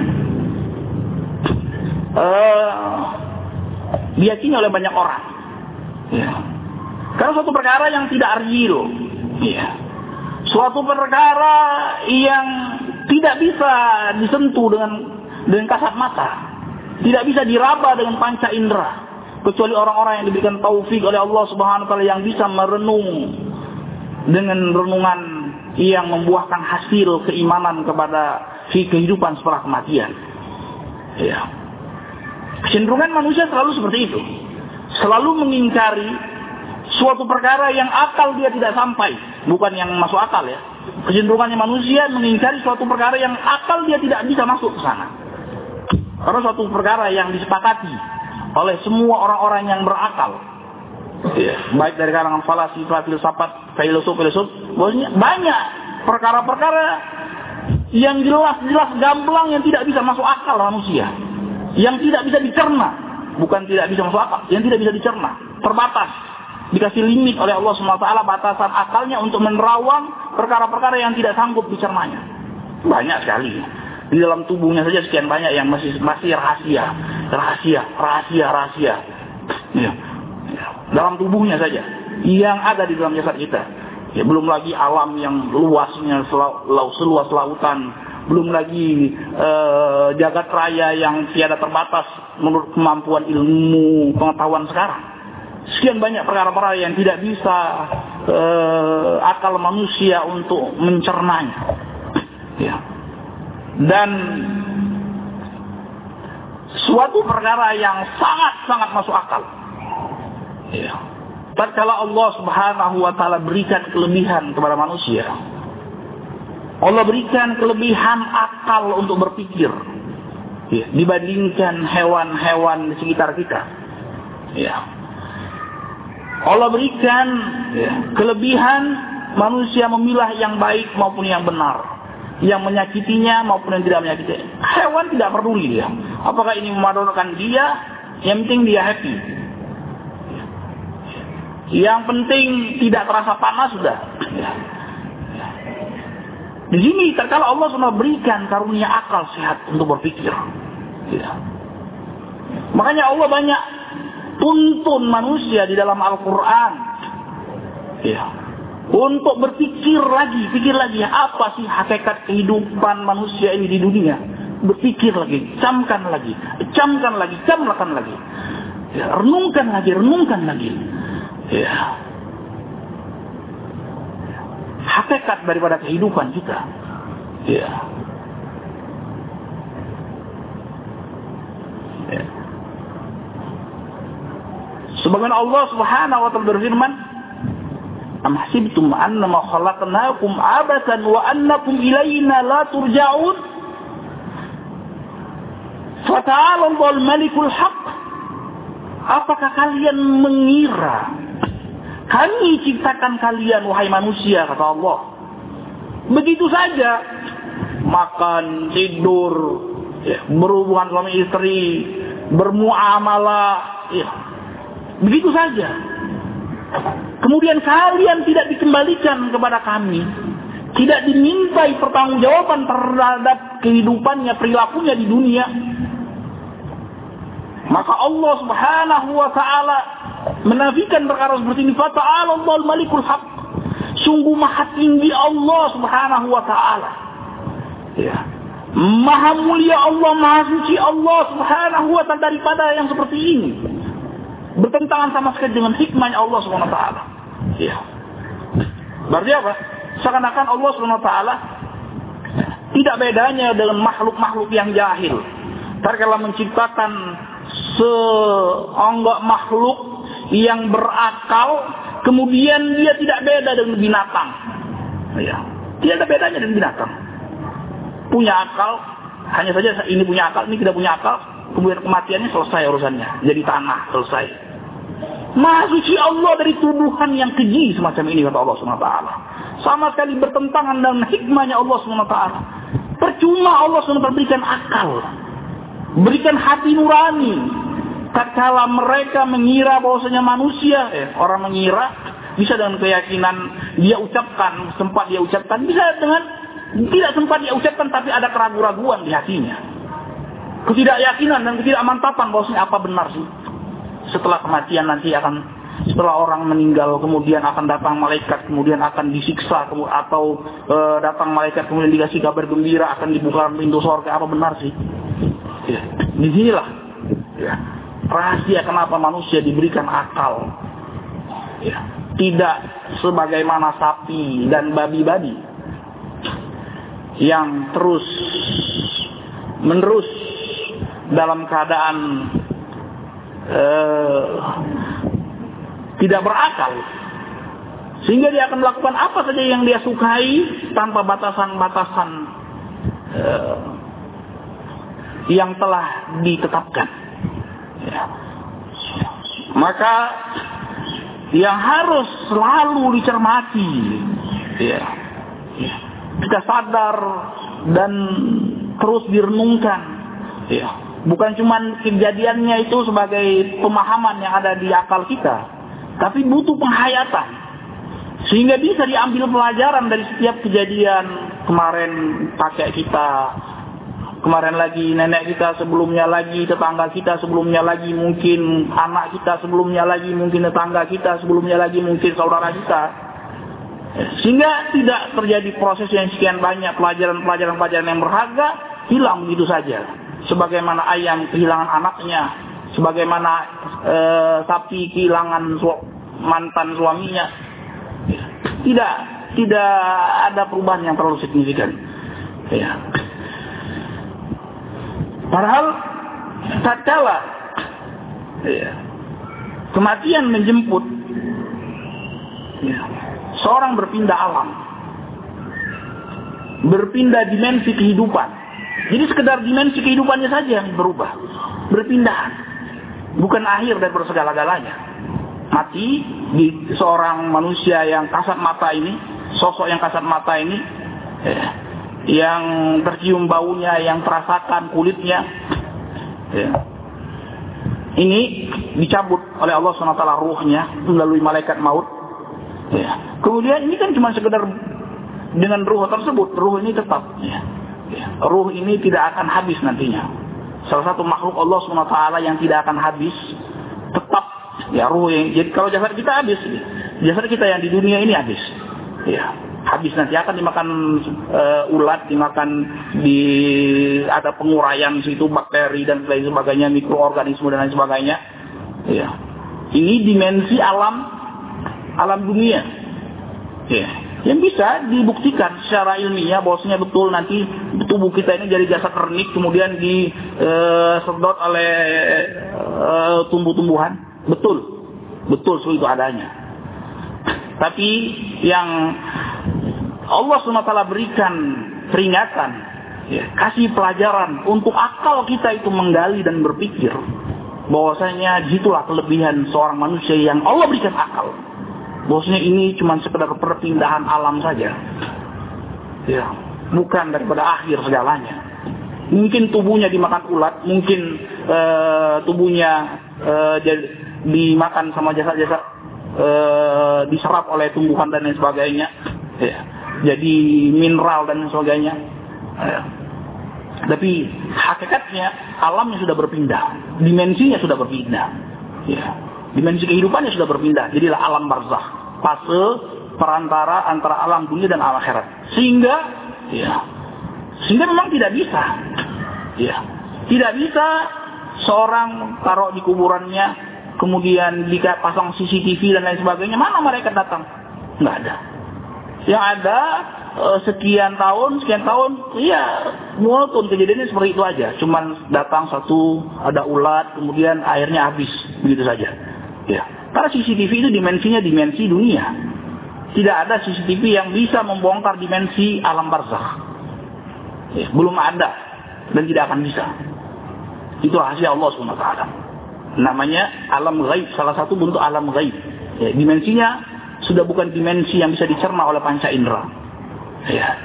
uh, diyakini oleh banyak orang, ya. Karena suatu perkara yang tidak real, ya. Suatu perkara yang tidak bisa disentuh dengan dengan kasat mata, tidak bisa diraba dengan panca indera, kecuali orang-orang yang diberikan taufik oleh Allah Subhanahu wa taala yang bisa merenung dengan renungan yang membuahkan hasil keimanan kepada kehidupan setelah kematian. Ya. Kecenderungan manusia selalu seperti itu, selalu mengingkari suatu perkara yang akal dia tidak sampai, bukan yang masuk akal ya. Kecenderungannya manusia mengingkari suatu perkara yang akal dia tidak bisa masuk ke sana. Karena suatu perkara yang disepakati oleh semua orang-orang yang berakal, ya, baik dari kalangan falasifa, filsafat, filosof-filosof, bahwasanya banyak perkara-perkara yang jelas-jelas gamblang yang tidak bisa masuk akal manusia, yang tidak bisa dicerna, bukan tidak bisa masuk akal, yang tidak bisa dicerna, terbatas, dikasih limit oleh Allah subhanahu wa taala batasan akalnya untuk menerawang perkara-perkara yang tidak sanggup dicernanya. Banyak sekali. Di dalam tubuhnya saja sekian banyak yang masih masih rahasia, rahasia, rahasia, rahasia. Ya. Ya. Dalam tubuhnya saja yang ada di dalam jasad kita. Ya, belum lagi alam yang luasnya seluas lautan, belum lagi eh, jagat raya yang tiada terbatas menurut kemampuan ilmu pengetahuan sekarang. Sekian banyak perkara-perkara yang tidak bisa eh, akal manusia untuk mencernanya. Ya. Dan suatu perkara yang sangat-sangat masuk akal. Ya. Tatkala Allah Subhanahu wa taala berikan kelebihan kepada manusia, Allah berikan kelebihan akal untuk berpikir, ya, dibandingkan hewan-hewan di sekitar kita. Ya. Allah berikan, ya, kelebihan manusia memilah yang baik maupun yang benar, yang menyakitinya maupun yang tidak menyakiti. Hewan tidak peduli dia, apakah ini memadaratkan dia, yang penting dia happy. Yang penting tidak terasa panas sudah. Ya. Di sini terkala Allah sudah berikan karunia akal sehat untuk berpikir. Ya. Makanya Allah banyak tuntun manusia di dalam Al-Quran, ya, untuk berpikir lagi, pikir lagi apa sih hakikat kehidupan manusia ini di dunia. Berpikir lagi, camkan lagi, camkan lagi, camkan lagi, ya, renungkan lagi, renungkan lagi. Ya. hakikat daripada kehidupan kita. Ya. Ya. Sebagaimana Allah Subhanahu wa taala berfirman, "Am hasibtum annama khalaqnakum abathan wa annakum ilaina la turja'un? Fata'ala Allahul Malikul Haq." Apakah kalian mengira kami ciptakan kalian wahai manusia, kata Allah, begitu saja makan, tidur, ya, berhubungan suami istri, bermuamalah, ya, begitu saja. Kemudian kalian tidak dikembalikan kepada kami, tidak dimintai pertanggungjawaban terhadap kehidupannya, perilakunya di dunia. Maka Allah Subhanahu wa taala menafikan perkara seperti ini. Fata'ala Allahul Malikul Haq. Sungguh maha tinggi Allah Subhanahu wa taala. Ya. Maha mulia Allah, maha suci Allah Subhanahu wa taala daripada yang seperti ini. Bertentangan sama sekali dengan hikmahnya Allah Subhanahu wa taala. Ya. Berarti apa? Seakan-akan Allah Subhanahu wa taala tidak bedanya dengan makhluk-makhluk yang jahil. Tatkala menciptakan seonggok makhluk yang berakal, kemudian dia tidak beda dengan binatang. Ya, tidak ada bedanya dengan binatang. Punya akal, hanya saja ini punya akal, ini tidak punya akal. Kemudian kematiannya selesai urusannya, jadi tanah, selesai. Maha suci Allah dari tuduhan yang keji semacam ini, kata Allah subhanahu wa taala. Sama sekali bertentangan dengan hikmahnya Allah subhanahu wa taala. Percuma Allah subhanahu wa taala berikan akal, berikan hati nurani. Tatkala mereka mengira bahwasanya manusia, eh, orang mengira bisa dengan keyakinan dia ucapkan, sempat dia ucapkan, bisa dengan tidak sempat dia ucapkan tapi ada keraguan-raguan di hatinya, ketidakyakinan dan ketidakmantapan bahwasanya apa benar sih setelah kematian nanti akan, setelah orang meninggal kemudian akan datang malaikat, kemudian akan disiksa, atau e, datang malaikat kemudian dikasih kabar gembira akan dibuka pintu surga, apa benar sih? Ya, di sinilah ya rahasia kenapa manusia diberikan akal. Ya, tidak sebagaimana sapi dan babi-babi yang terus menerus dalam keadaan eh, tidak berakal, sehingga dia akan melakukan apa saja yang dia sukai tanpa batasan-batasan eh, yang telah ditetapkan. Ya. Maka yang harus selalu dicermati, ya, ya, kita sadar dan terus direnungkan, ya, bukan cuma kejadiannya itu sebagai pemahaman yang ada di akal kita, tapi butuh penghayatan sehingga bisa diambil pelajaran dari setiap kejadian. Kemarin kakek kita, kemarin lagi nenek kita, sebelumnya lagi tetangga kita, sebelumnya lagi mungkin anak kita, sebelumnya lagi mungkin tetangga kita, sebelumnya lagi mungkin saudara kita. Sehingga tidak terjadi proses yang sekian banyak, pelajaran-pelajaran yang berharga hilang begitu saja. Sebagaimana ayam kehilangan anaknya, sebagaimana e, sapi kehilangan su- mantan suaminya. Tidak, tidak ada perubahan yang terlalu signifikan. Ya. Padahal tatkala ya, kematian menjemput, ya, seorang berpindah alam, berpindah dimensi kehidupan. Jadi sekedar dimensi kehidupannya saja yang berubah, berpindah, bukan akhir dari segala-galanya. Mati di seorang manusia yang kasat mata ini, sosok yang kasat mata ini, ya, yang tercium baunya, yang terasakan kulitnya, ya, ini dicabut oleh Allah subhanahu wa taala ruhnya melalui malaikat maut. Ya. Kemudian ini kan cuma sekedar dengan ruh tersebut, ruh ini tetap, ya. Ya. Ruh ini tidak akan habis nantinya. Salah satu makhluk Allah subhanahu wa taala yang tidak akan habis, tetap, ya, ruh yang. Jadi kalau jasad kita habis, jasad kita yang di dunia ini habis, ya. Habis nanti akan dimakan uh, ulat, dimakan di ada penguraian situ bakteri dan lain sebagainya, mikroorganisme dan lain sebagainya. Ya. Ini dimensi alam alam dunia. Ya. Yang bisa dibuktikan secara ilmiah bahwasanya betul nanti tubuh kita ini jadi jasad kernik kemudian disedot uh, oleh uh, tumbuh-tumbuhan. Betul. Betul seperti itu adanya. Tapi yang Allah subhanahu wa taala berikan peringatan, ya, kasih pelajaran untuk akal kita itu menggali dan berpikir bahwasanya disitulah kelebihan seorang manusia yang Allah berikan akal. Bahwasanya ini cuma sekedar perpindahan alam saja, ya, bukan daripada akhir segalanya. Mungkin tubuhnya dimakan ulat, mungkin uh, tubuhnya uh, dimakan sama jasad-jasad, uh, diserap oleh tumbuhan dan lain sebagainya, ya, jadi mineral dan lain sebagainya. Ya. Tapi hakikatnya alamnya sudah berpindah, dimensinya sudah berpindah, ya. Dimensi kehidupannya sudah berpindah. Jadilah alam barzakh, fase perantara antara alam dunia dan alam akhirat. Sehingga, ya, sehingga memang tidak bisa, ya, tidak bisa seorang taruh di kuburannya, kemudian dipasang C C T V dan lain sebagainya. Mana mereka datang? Nggak ada. Yang ada sekian tahun, sekian tahun, ya monoton kejadiannya seperti itu aja. Cuman datang satu, ada ulat, kemudian airnya habis, begitu saja. Ya, karena C C T V itu dimensinya dimensi dunia. Tidak ada C C T V yang bisa membongkar dimensi alam barzakh. Ya, belum ada dan tidak akan bisa. Itu rahasia Allah subhanahu wa taala. Namanya alam ghaib, salah satu bentuk alam ghaib. Ya, dimensinya sudah bukan dimensi yang bisa dicerna oleh panca indera. Ya.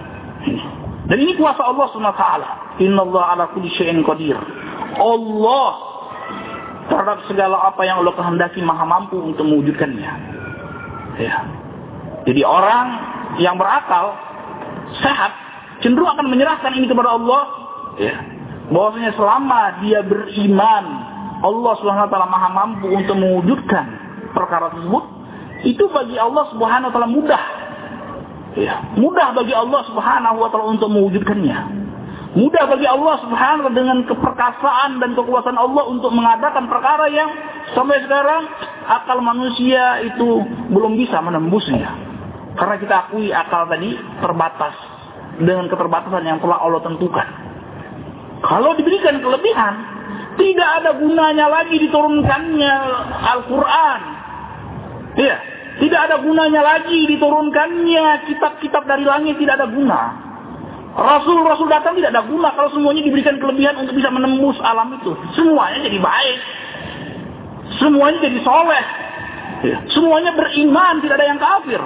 Dan ini kuasa Allah subhanahu wa taala. Innallaha ala kulli syai'in qadir. Allah terhadap segala apa yang Allah kehendaki maha mampu untuk mewujudkannya. Ya. Jadi orang yang berakal, sehat, cenderung akan menyerahkan ini kepada Allah. Ya. Bahwasanya selama dia beriman, Allah subhanahu wa taala maha mampu untuk mewujudkan perkara tersebut, itu bagi Allah subhanahu wa taala mudah. Ya. Mudah bagi Allah subhanahu wa taala untuk mewujudkannya. Mudah bagi Allah subhanahu wa taala dengan keperkasaan dan kekuasaan Allah untuk mengadakan perkara yang sampai sekarang akal manusia itu belum bisa menembusnya. Karena kita akui akal tadi terbatas dengan keterbatasan yang telah Allah tentukan. Kalau diberikan kelebihan, tidak ada gunanya lagi diturunkannya Al-Quran. Iya, tidak ada gunanya lagi diturunkannya kitab-kitab dari langit, tidak ada guna. Rasul-rasul datang tidak ada guna kalau semuanya diberikan kelebihan untuk bisa menembus alam itu. Semuanya jadi baik. Semuanya jadi soleh. Ya. Semuanya beriman, tidak ada yang kafir.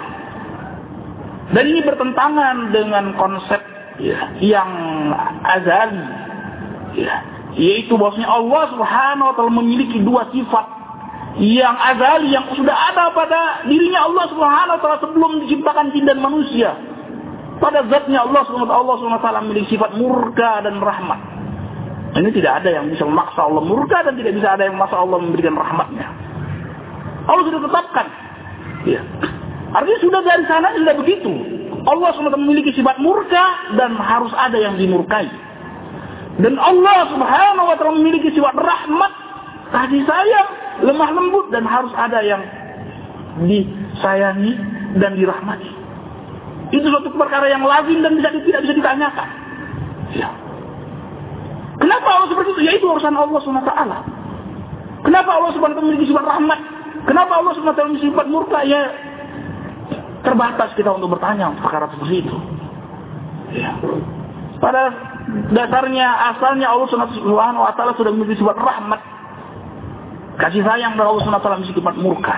Dan ini bertentangan dengan konsep, ya, yang azali. Ya. Yaitu bahwasanya Allah subhanahu wa ta'ala memiliki dua sifat yang azali, yang sudah ada pada dirinya Allah subhanahu wa ta'ala sebelum diciptakan jin dan manusia. Pada zatnya Allah subhanahu wa taala memiliki sifat murka dan rahmat. Ini tidak ada yang bisa memaksa Allah murka dan tidak bisa ada yang memaksa Allah memberikan rahmatnya. Allah sudah tetapkan. Ya. Artinya sudah dari sana sudah begitu. Allah subhanahu wa taala memiliki sifat murka dan harus ada yang dimurkai. Dan Allah subhanahu wa taala memiliki sifat rahmat, kasih sayang, lemah lembut, dan harus ada yang disayangi dan dirahmati. Itu suatu perkara yang lazim dan tidak, tidak bisa ditanyakan. Ya. Kenapa Allah seperti itu? Ya itu urusan Allah subhanahu wa taala. Kenapa Allah subhanahu wa taala memiliki sifat rahmat? Kenapa Allah subhanahu wa taala memiliki sifat murka? Ya terbatas kita untuk bertanya perkara seperti itu. Ya. Pada dasarnya, asalnya Allah subhanahu wa taala sudah memiliki sifat rahmat, kasih sayang, dan Allah subhanahu wa taala memiliki sifat murka.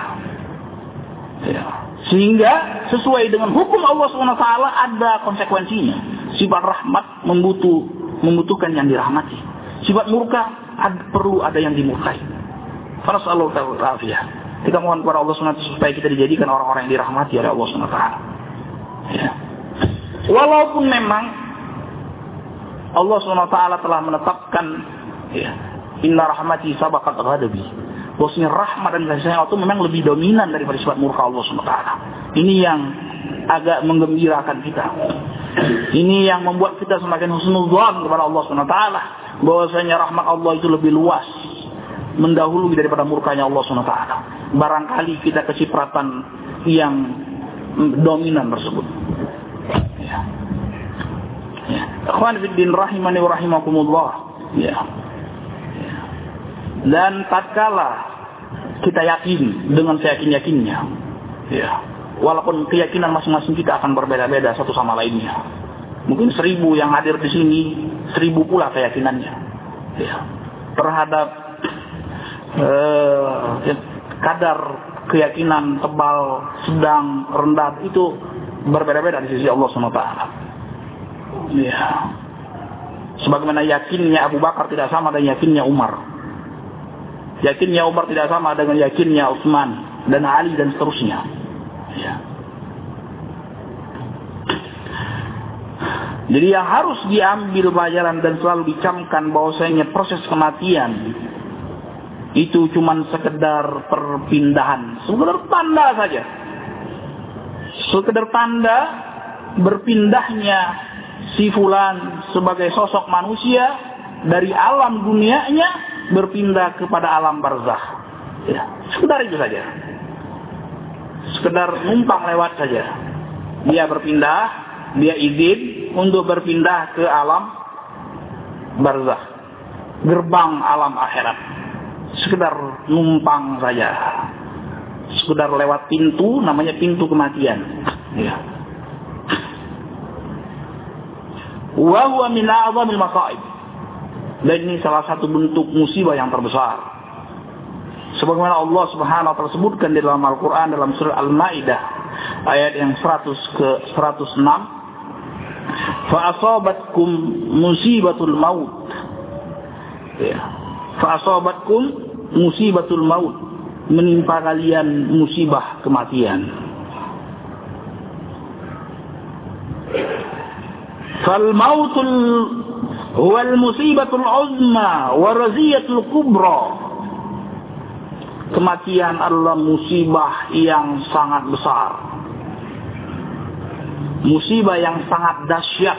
Ya. Sehingga sesuai dengan hukum Allah subhanahu wa taala ada konsekuensinya. Sifat rahmat membutuh, membutuhkan yang dirahmati. Sifat murka ada, perlu ada yang dimurkai. Fasallallahu ta'ala afiyah. Kita mohon kepada Allah subhanahu wa taala supaya kita dijadikan orang-orang yang dirahmati oleh Allah subhanahu wa taala. Ya. Walaupun memang Allah subhanahu wa taala telah menetapkan, ya, inna rahmati sabaqat ghadabi. Bahwasanya rahmat dan kasih sayang itu memang lebih dominan daripada sifat murka Allah subhanahu wa taala. Ini yang agak menggembirakan kita. Ini yang membuat kita semakin husnudzan kepada Allah subhanahu wa taala. Bahwasanya rahmat Allah itu lebih luas, mendahului daripada murkanya Allah subhanahu wa taala. Barangkali kita kecipratan yang dominan tersebut. Ya. Ya. Ikhwan fiddin rahimani wa rahimakumullah. Ya. Ya. Dan tatkala kita yakin dengan seyakin-yakinnya, ya, walaupun keyakinan masing-masing kita akan berbeda-beda satu sama lainnya. Mungkin seribu yang hadir di sini, seribu pula keyakinannya, ya, terhadap eh, kadar keyakinan tebal, sedang, rendah itu berbeda-beda di sisi Allah subhanahu wa taala. Ya. Sebagaimana yakinnya Abu Bakar tidak sama dengan yakinnya Umar. Yakinnya Umar tidak sama dengan yakinnya Utsman dan Ali dan seterusnya. Ya. Jadi yang harus diambil pelajaran dan selalu dicamkan bahwasanya proses kematian itu cuma sekedar perpindahan, sekedar tanda saja. Sekedar tanda berpindahnya si fulan sebagai sosok manusia dari alam dunianya berpindah kepada alam barzakh. Ya, sekedar itu saja. Sekedar numpang lewat saja. Dia berpindah, dia izin untuk berpindah ke alam barzakh, gerbang alam akhirat. Sekedar numpang saja. Sekedar lewat pintu, namanya pintu kematian. Ya. Wa huwa min a'zamil masa'ib. Dan ini salah satu bentuk musibah yang terbesar. Sebagaimana Allah Subhanahu wa taala sebutkan di dalam Al-Qur'an dalam surah Al-Maidah ayat yang seratus ke seratus enam, fa asabatkum musibatul maut. Ya. Fa asabatkum musibatul maut, menimpa kalian musibah kematian. Fal mautul huwal musibatul uzma wa raziyatul kubra. Kematian adalah musibah yang sangat besar, musibah yang sangat dahsyat.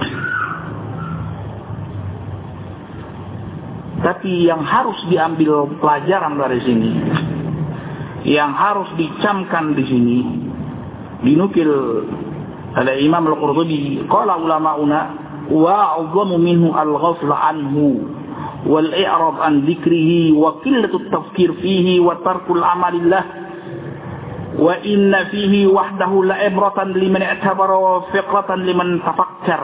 Tapi yang harus diambil pelajaran dari sini, yang harus dicamkan di sini, dinukil oleh Imam Al-Qurtubi, qala ulama'una wa 'azzamu minhu al-ghafla anhu wal i'rab an dzikrihi wa qillatut tafkir fihi wa tarkul amalillah wa inna fihi wahdahu la ibratan liman i'tabara wa fiqratan liman tafakkar.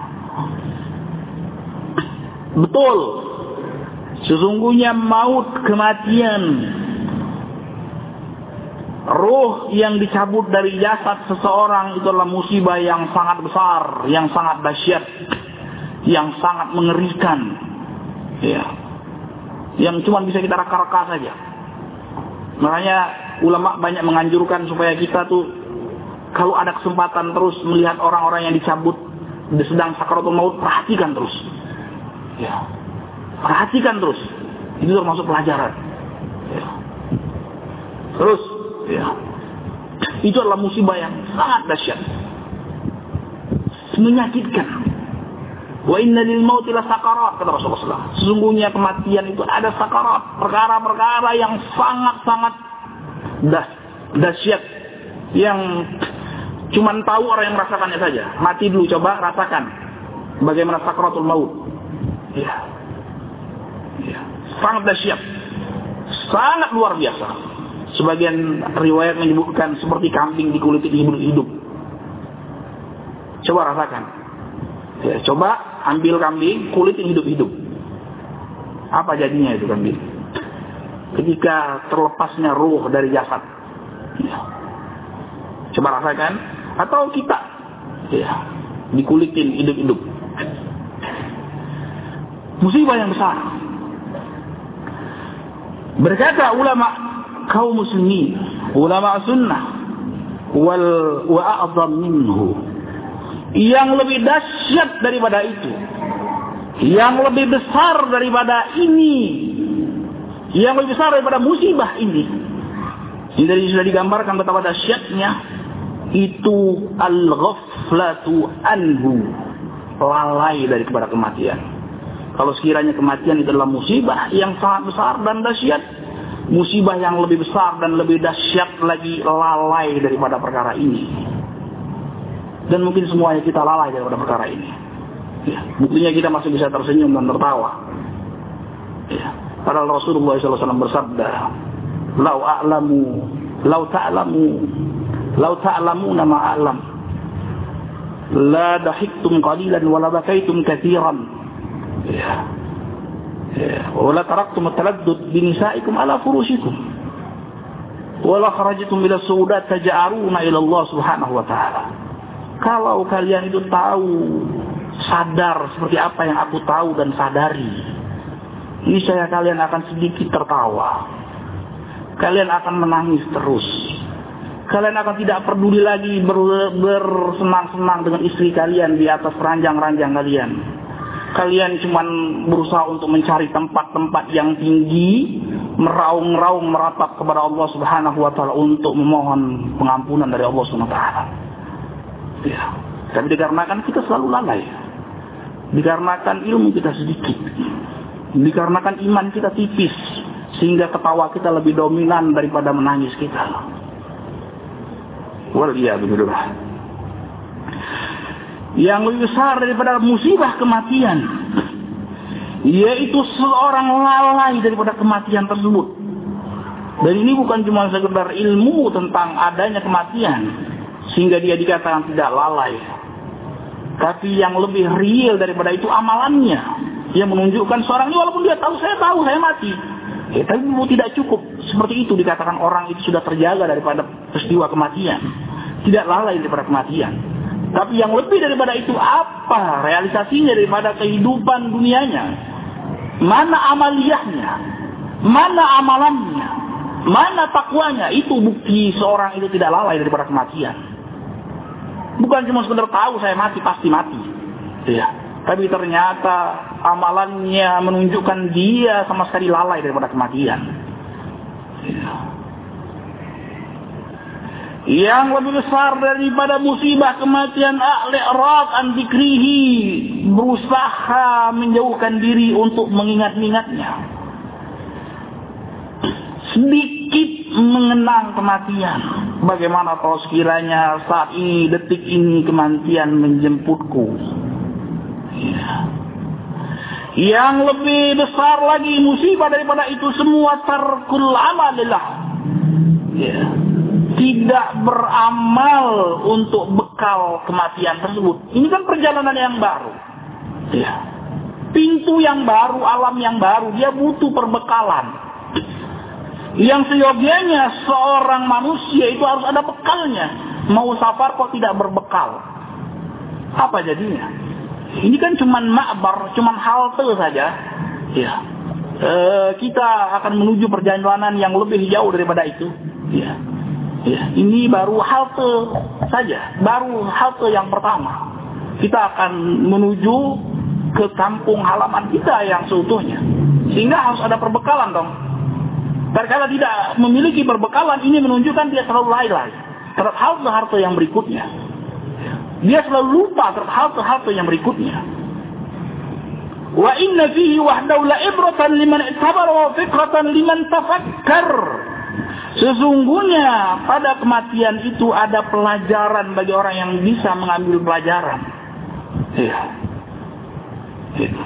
Betul, sesungguhnya maut, kematian, ruh yang dicabut dari jasad seseorang itu adalah musibah yang sangat besar, yang sangat dahsyat, yang sangat mengerikan, ya, yang cuma bisa kita reka-reka saja. Makanya ulama banyak menganjurkan supaya kita tuh kalau ada kesempatan terus melihat orang-orang yang dicabut sedang sakaratul maut, perhatikan terus, ya, perhatikan terus. Itu termasuk pelajaran, ya. Terus, ya, itu adalah musibah yang sangat dahsyat, menyakitkan. Wa inna lil mauti la sakarat, kata Rasulullah. Sesungguhnya kematian itu ada sakarat, perkara-perkara yang sangat-sangat dah, dahsyat, yang cuma tahu orang yang merasakannya saja. Mati dulu, coba rasakan bagaimana sakaratul maut. Ya, ya, sangat dahsyat, sangat luar biasa. Sebagian riwayat menyebutkan seperti kambing dikulitin hidup-hidup. Coba rasakan. Ya, coba ambil kambing, kulitin hidup-hidup. Apa jadinya itu kambing? Ketika terlepasnya ruh dari jasad. Ya. Coba rasakan. Atau kita, ya, dikulitin hidup-hidup. Musibah yang besar. Berkata ulama kaum muslimin, ulama sunnah, wal wa'adzam minhu, yang lebih dahsyat daripada itu, yang lebih besar daripada ini, yang lebih besar daripada musibah ini. Ini dari sudah digambarkan betapa dahsyatnya itu al-ghaflatu anhu, lalai dari kepada kematian. Kalau sekiranya kematian itu adalah musibah yang sangat besar dan dahsyat, musibah yang lebih besar dan lebih dahsyat lagi lalai daripada perkara ini. Dan mungkin semuanya kita lalai daripada perkara ini. Ya, buktinya kita masih bisa tersenyum dan tertawa. Ya, padahal Rasulullah shallallahu alaihi wasallam bersabda, "Lau a'lamu, lau ta'lamu, lau ta'lamuna ma a'lam, la dahiktum qalilan wa la bakaitum katsiran." Ya. Ya, wala taraktum at-taladdud bi nisaikum ala furushikum wala kharajtum ila suudat taj'aruna ila Allah Subhanahu wa taala. Kalau kalian itu tahu, sadar seperti apa yang aku tahu dan sadari, niscaya kalian akan sedikit tertawa, kalian akan menangis terus, kalian akan tidak peduli lagi ber, bersenang-senang dengan istri kalian di atas ranjang-ranjang kalian. Kalian cuma berusaha untuk mencari tempat-tempat yang tinggi, meraung-raung meratap kepada Allah Subhanahu wa taala untuk memohon pengampunan dari Allah Subhanahu wa taala. Ya, tapi dikarenakan kita selalu lalai. Dikarenakan ilmu kita sedikit. Dikarenakan iman kita tipis, sehingga ketawa kita lebih dominan daripada menangis kita. Waliyadu billah. Yang lebih besar daripada musibah kematian, yaitu seorang lalai daripada kematian tersebut. Dan ini bukan cuma sekedar ilmu tentang adanya kematian sehingga dia dikatakan tidak lalai, tapi yang lebih real daripada itu amalannya, yang menunjukkan seorang ini walaupun dia tahu, saya tahu saya mati, ya, tapi tidak cukup seperti itu dikatakan orang itu sudah terjaga daripada peristiwa kematian, tidak lalai daripada kematian. Tapi yang lebih daripada itu, apa realisasinya daripada kehidupan dunianya? Mana amaliyahnya? Mana amalannya? Mana takwanya? Itu bukti seorang itu tidak lalai daripada kematian. Bukan cuma sekedar tahu saya mati, pasti mati. Ya. Tapi ternyata amalannya menunjukkan dia sama sekali lalai daripada kematian. Ya. Yang lebih besar daripada musibah kematian, al-i'rad an dzikrihi, berusaha menjauhkan diri untuk mengingat-ingatnya, sedikit mengenang kematian. Bagaimana kalau sekiranya saat ini, detik ini kematian menjemputku. Ya. Yang lebih besar lagi musibah daripada itu semua, tarkul amalillah. Ya. Tidak beramal untuk bekal kematian tersebut. Ini kan perjalanan yang baru. Ya. Pintu yang baru, alam yang baru, dia butuh perbekalan. Yang seyogianya seorang manusia itu harus ada bekalnya. Mau safar kok tidak berbekal? Apa jadinya? Ini kan cuman ma'bar, cuman halte saja. Ya. E, kita akan menuju perjalanan yang lebih jauh daripada itu. Ya. Ya, ini baru halte saja, baru halte yang pertama. Kita akan menuju ke kampung halaman kita yang seutuhnya. Sehingga harus ada perbekalan dong. Karena tidak memiliki perbekalan, ini menunjukkan dia selalu lalai terhadap halte-halte yang berikutnya. Dia selalu lupa terhadap halte-halte yang berikutnya. Wa inna fihi wahdahu la ibratan liman itabara wa fikratan liman tafakkar. Sesungguhnya pada kematian itu ada pelajaran bagi orang yang bisa mengambil pelajaran. Ya. Ya.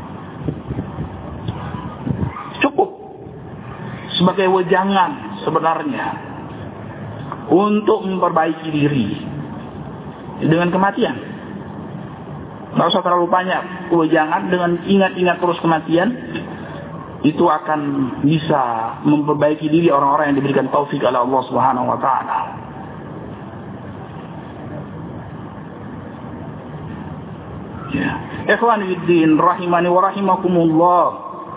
Cukup sebagai wejangan sebenarnya untuk memperbaiki diri dengan kematian. Tidak usah terlalu banyak wejangan, dengan ingat-ingat terus kematian. Itu akan bisa memperbaiki diri orang-orang yang diberikan taufik oleh Allah Subhanahu wa taala. Ya. Ikhwani fiddin rahimani wa rahimakumullah.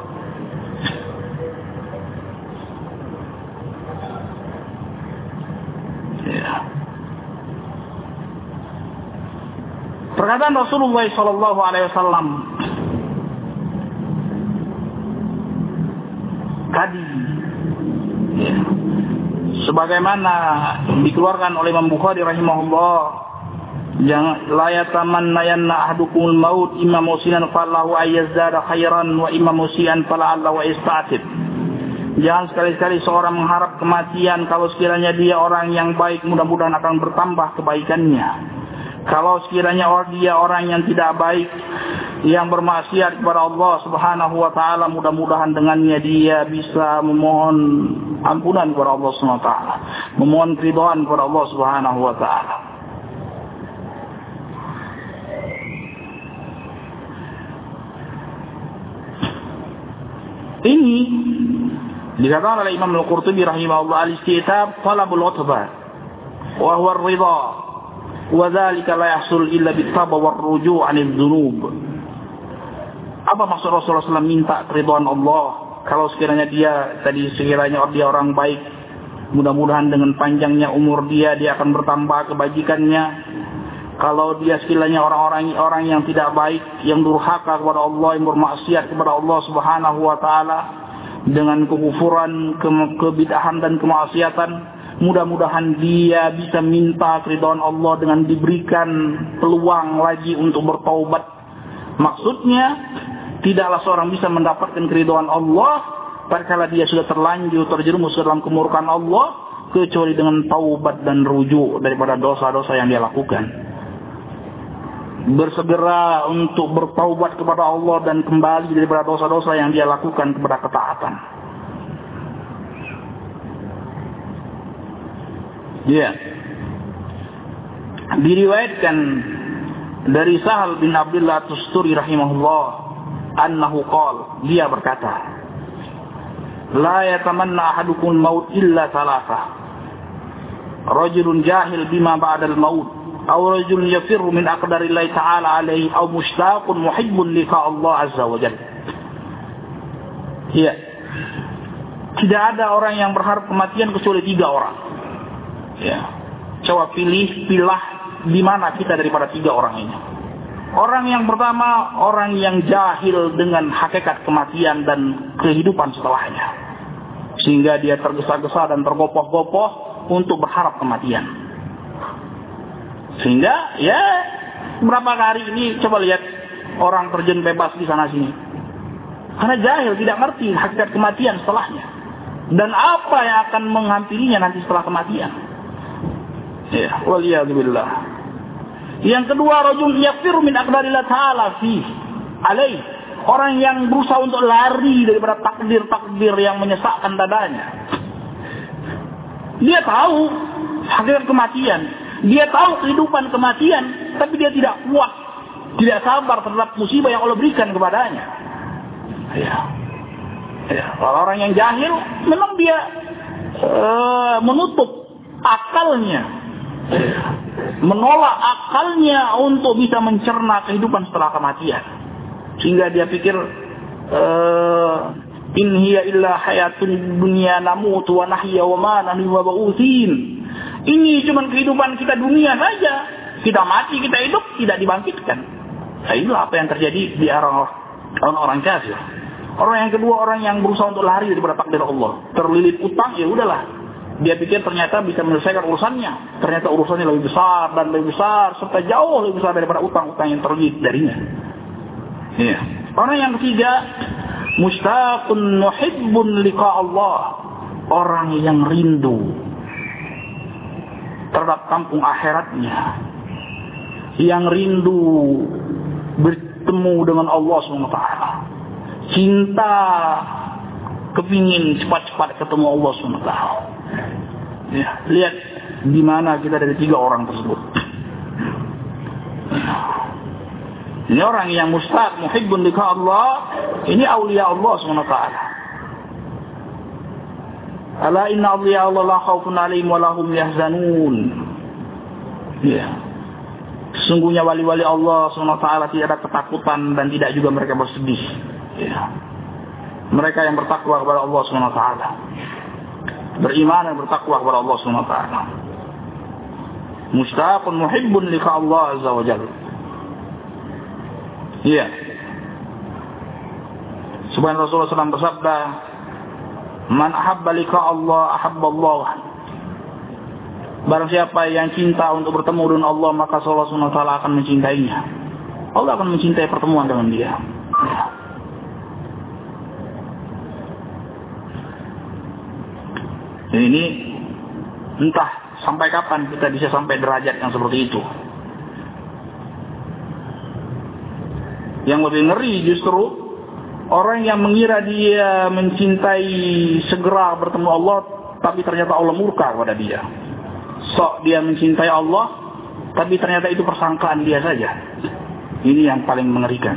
Ya. Perkataan Rasulullah sallallahu alaihi wasallam tadi, ya, sebagaimana dikeluarkan oleh Imam Bukhari rahimahullah, jangan la yatamannayanna ahadukumul maut imma musinan falahu ayyazdada khairan wa imma musian fala'allahu yasta'tib. Jangan sekali-kali seorang mengharap kematian kalau sekiranya dia orang yang baik, mudah-mudahan akan bertambah kebaikannya. Kalau sekiranya dia orang yang tidak baik, yang bermaksiat kepada Allah Subhanahu wa taala, mudah-mudahan dengannya dia bisa memohon ampunan kepada Allah Subhanahu wa taala, memohon keridhaan kepada Allah Subhanahu wa taala. Ini dikatakan oleh Imam Al-Qurtubi rahimahullah, al-istitab talabul utbah wa huwa ar-ridha wa dzalika la yahsul illa bit-tawbah war-ruju' 'anil dzunub. Apa maksud Rasulullah shallallahu alaihi wasallam minta keridhaan Allah? Kalau sekiranya dia tadi sekiranya dia orang baik, mudah-mudahan dengan panjangnya umur dia dia akan bertambah kebajikannya. Kalau dia sekiranya orang-orang orang yang tidak baik, yang durhaka kepada Allah, yang bermaksiat kepada Allah Subhanahu wa taala dengan kekufuran, ke- kebid'ahan dan kemaksiatan, mudah-mudahan dia bisa minta keridhaan Allah dengan diberikan peluang lagi untuk bertaubat. Maksudnya, tidaklah seorang bisa mendapatkan keridhaan Allah tatkala dia sudah terlanjur terjerumus ke dalam kemurkaan Allah, kecuali dengan taubat dan rujuk daripada dosa-dosa yang dia lakukan. Bersegera untuk bertaubat kepada Allah dan kembali daripada dosa-dosa yang dia lakukan kepada ketaatan. Ya. Yeah. Diriwayatkan dari Sahal bin Abdullah Tusturi rahimahullah annahu qala, dia berkata, la yatamanna ahadukum maut illa thalatha, rajulun jahil bima ba'dal maut, aw rajulun yafirru min aqdarillahi ta'ala alaihi, aw mushtaqun muhibbun liqa Allah azza wa jalla. Iya. Tidak ada orang yang berharap kematian kecuali tiga orang. Ya. Coba pilih, pilah di mana kita daripada tiga orang ini. Orang yang pertama, orang yang jahil dengan hakikat kematian dan kehidupan setelahnya, sehingga dia tergesa-gesa dan tergopoh-gopoh untuk berharap kematian. Sehingga ya berapa hari ini coba lihat orang terjun bebas di sana sini, karena jahil, tidak ngerti hakikat kematian setelahnya dan apa yang akan menghampirinya nanti setelah kematian. Ya, waliyadzubillah. Yang kedua, rajul yafiru min aqdarillah ta'ala fi alaih, orang yang berusaha untuk lari daripada takdir-takdir yang menyesakkan dadanya. Dia tahu hakikat kematian, dia tahu kehidupan kematian, tapi dia tidak puas, tidak sabar terhadap musibah yang Allah berikan kepadanya. Ya. Ya. Kalau orang yang jahil, memang dia uh, menutup akalnya, ya, menolak akalnya untuk bisa mencerna kehidupan setelah kematian, sehingga dia pikir uh, in hiya illa hayatun dunya namutu wa nahya wa ma nahnu mab'utsin. Ini cuma kehidupan kita dunia saja. Kita mati, kita hidup, tidak dibangkitkan. Nah, inilah apa yang terjadi di orang-orang kafir. Orang yang kedua, orang yang berusaha untuk lari daripada takdir Allah. Terlilit utang, ya udahlah. Dia pikir ternyata bisa menyelesaikan urusannya. Ternyata urusannya lebih besar dan lebih besar, serta jauh lebih besar daripada utang-utang yang terlilit darinya. Ya. Orang yang ketiga, mushtaqun muhibbun liqa Allah. Orang yang rindu terhadap kampung akhiratnya, yang rindu bertemu dengan Allah subhanahu wa taala, cinta kepingin cepat-cepat ketemu Allah subhanahu wa taala. Ya, lihat di mana kita dari tiga orang tersebut. Ini orang yang mustaq muhibbun liqa Allah, ini aulia Allah subhanahu wa taala. Ala inna awliya Allah la khaufun alaihim wa lahum yahzanun. Ya. Sesungguhnya wali-wali Allah subhanahu wa taala tidak ada ketakutan dan tidak juga mereka bersedih. Ya. Mereka yang bertakwa kepada Allah subhanahu wa taala, beriman dan bertakwa kepada Allah subhanahu wa taala. Mushtaqun muhibbun liqa Allah azza wa jalla. Iya. Subhanahu Rasulullah sallallahu alaihi wasallam bersabda, man ahabba liqa Allah ahabba Allah. Barang siapa yang cinta untuk bertemu dengan Allah, maka Allah subhanahu wa taala akan mencintainya. Allah akan mencintai pertemuan dengan dia. Ya. Ini entah sampai kapan kita bisa sampai derajat yang seperti itu. Yang lebih ngeri justru orang yang mengira dia mencintai segera bertemu Allah, tapi ternyata Allah murka kepada dia. Sok dia mencintai Allah, tapi ternyata itu persangkaan dia saja. Ini yang paling mengerikan.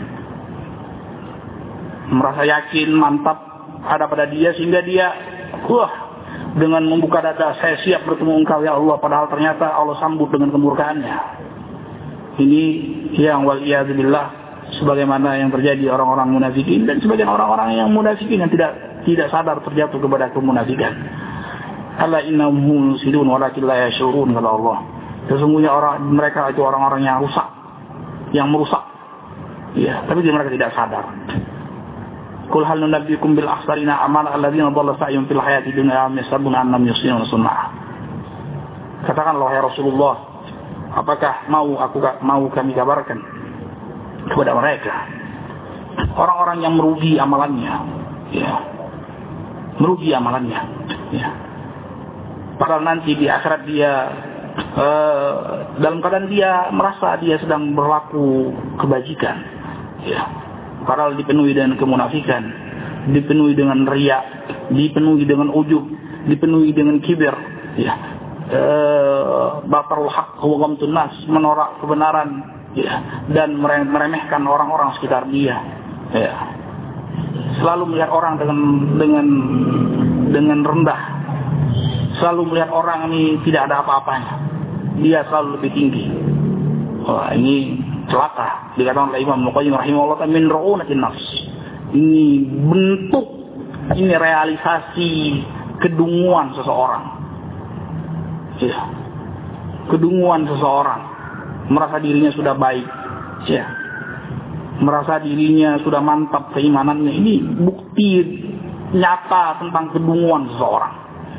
Merasa yakin, mantap ada pada dia sehingga dia, wah, dengan membuka dada, saya siap bertemu engkau ya Allah, padahal ternyata Allah sambut dengan kemurkaannya. Ini yang waliyadzubillah, sebagaimana yang terjadi orang-orang munafikin dan sebagian orang-orang yang munafikin yang tidak tidak sadar terjatuh kepada kemunafikan. Ala innahum sidun walakin la yashurun, kata Allah. Sesungguhnya orang mereka itu orang-orang yang rusak, yang merusak. Ya, tapi mereka tidak sadar. Qul hal nunabbiukum bil akhsarina a'mala alladziina dhalla sa'yuhum fil hayati dunya wa yahsabuna annahum yuhsinuna sun'a. Katakanlah wahai Rasulullah, apakah mau aku mau kami kabarkan kepada mereka orang-orang yang merugi amalannya, ya, merugi amalannya, ya. Padahal nanti di akhirat dia uh, dalam keadaan dia merasa dia sedang berlaku kebajikan, ya. Padahal dipenuhi dengan kemunafikan, dipenuhi dengan riya, dipenuhi dengan ujub, dipenuhi dengan kibir, ya. Uh, batarul haq wa ghamtun nas, menolak kebenaran, ya, dan meremehkan orang-orang sekitar dia, ya. Selalu melihat orang dengan dengan dengan rendah, selalu melihat orang ini tidak ada apa-apanya, dia selalu lebih tinggi. Wah, ini celaka. Dikatakan oleh Imam Al-Qayyim rahimahullah, min ru'unatin nafs. Ini bentuk, ini realisasi kedunguan seseorang, ya. Kedunguan seseorang merasa dirinya sudah baik, ya, merasa dirinya sudah mantap keimanannya. Ini bukti nyata tentang kedunguan seseorang,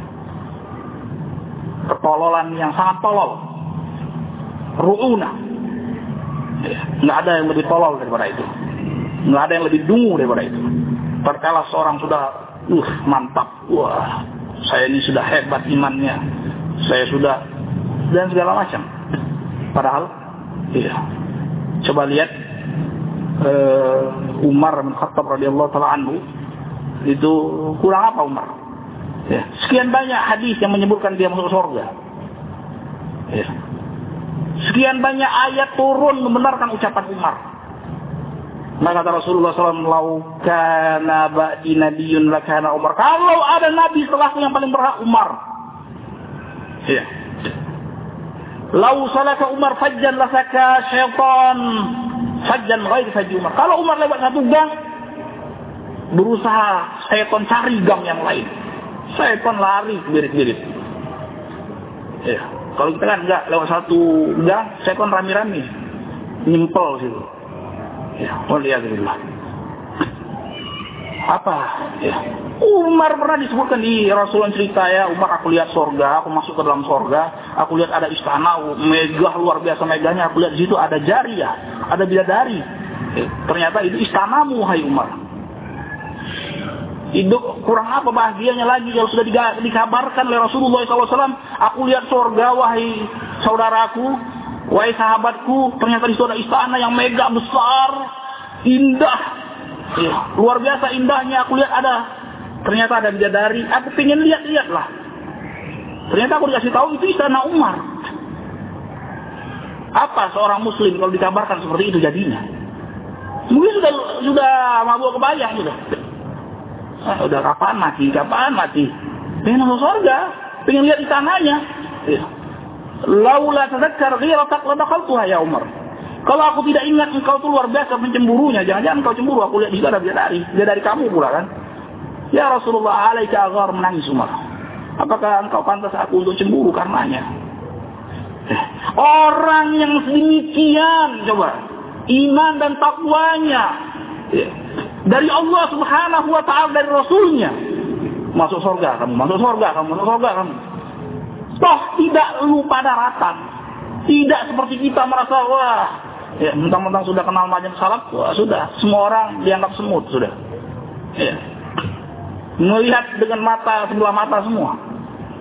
ketololan yang sangat tolol, ru'una, ya. Nggak ada yang lebih tolol daripada itu, nggak ada yang lebih dungu daripada itu. Terkala seorang sudah uh mantap, wah, saya ini sudah hebat imannya, saya sudah, dan segala macam. Padahal, iya. Coba lihat uh, Umar bin Khattab radhiyallahu taala anhu, itu kurang apa Umar? Ya. Sekian banyak hadis yang menyebutkan dia masuk surga. Ya. Sekian banyak ayat turun membenarkan ucapan Umar. Maka kata Rasulullah shallallahu alaihi wasallam, "Lau kana ba'di nabiyyun lakana Umar." Kalau ada nabi setelahku yang paling berhak Umar. Ya. Lau salaka Umar fajjan lasaka syaitan fajjan ghair fajji Umar. Kalau Umar lewat satu gang, berusaha syaitan cari gang yang lain. Syaitan lari birit-birit. Ya. Kalau kita kan enggak, lewat satu gang, syaitan rami-rami nyimpel situ. Ya, waliyadzubillah. Apa? Ya. Umar pernah disebutkan di Rasulullah cerita, ya, Umar, aku lihat surga, aku masuk ke dalam surga, aku lihat ada istana megah, luar biasa megahnya, aku lihat di situ ada jariyah, ada bidadari. Eh, ternyata itu istanamu, hai Umar. Itu kurang apa bahagianya lagi kalau sudah dikabarkan oleh Rasulullah shallallahu alaihi wasallam, aku lihat surga, wahai saudaraku, wahai sahabatku, ternyata di situ ada istana yang megah besar, indah, ya, luar biasa indahnya. Aku lihat ada, ternyata ada bidadari. Aku pengen lihat-lihat lah. Ternyata aku dikasih tahu itu istana Umar. Apa seorang Muslim kalau dikabarkan seperti itu jadinya? Mungkin sudah sudah mabuk kebayang sudah. Ah, udah kapan mati? Kapan mati? Pengen masuk surga, pengen lihat istananya. Ya. Laula tadzakkar ghiratak la dakhaltuha ya Umar. Kalau aku tidak ingat engkau itu luar biasa pencemburunya, jangan-jangan engkau cemburu. Aku lihat di situ ada bidadari, bidadari kamu pula kan? Ya Rasulullah, alaika aghar, menangis Umar. Apakah engkau pantas aku untuk cemburu karenanya? Eh, orang yang sedemikian, coba, iman dan takwanya, ya, dari Allah Subhanahu wa taala, dari Rasulnya, masuk surga kamu, masuk surga kamu, masuk surga kamu. Toh tidak lupa daratan, tidak seperti kita merasa, wah, ya, mentang-mentang sudah kenal macam salaf, wah, sudah, semua orang dianggap semut sudah, ya, melihat dengan mata sebelah mata semua,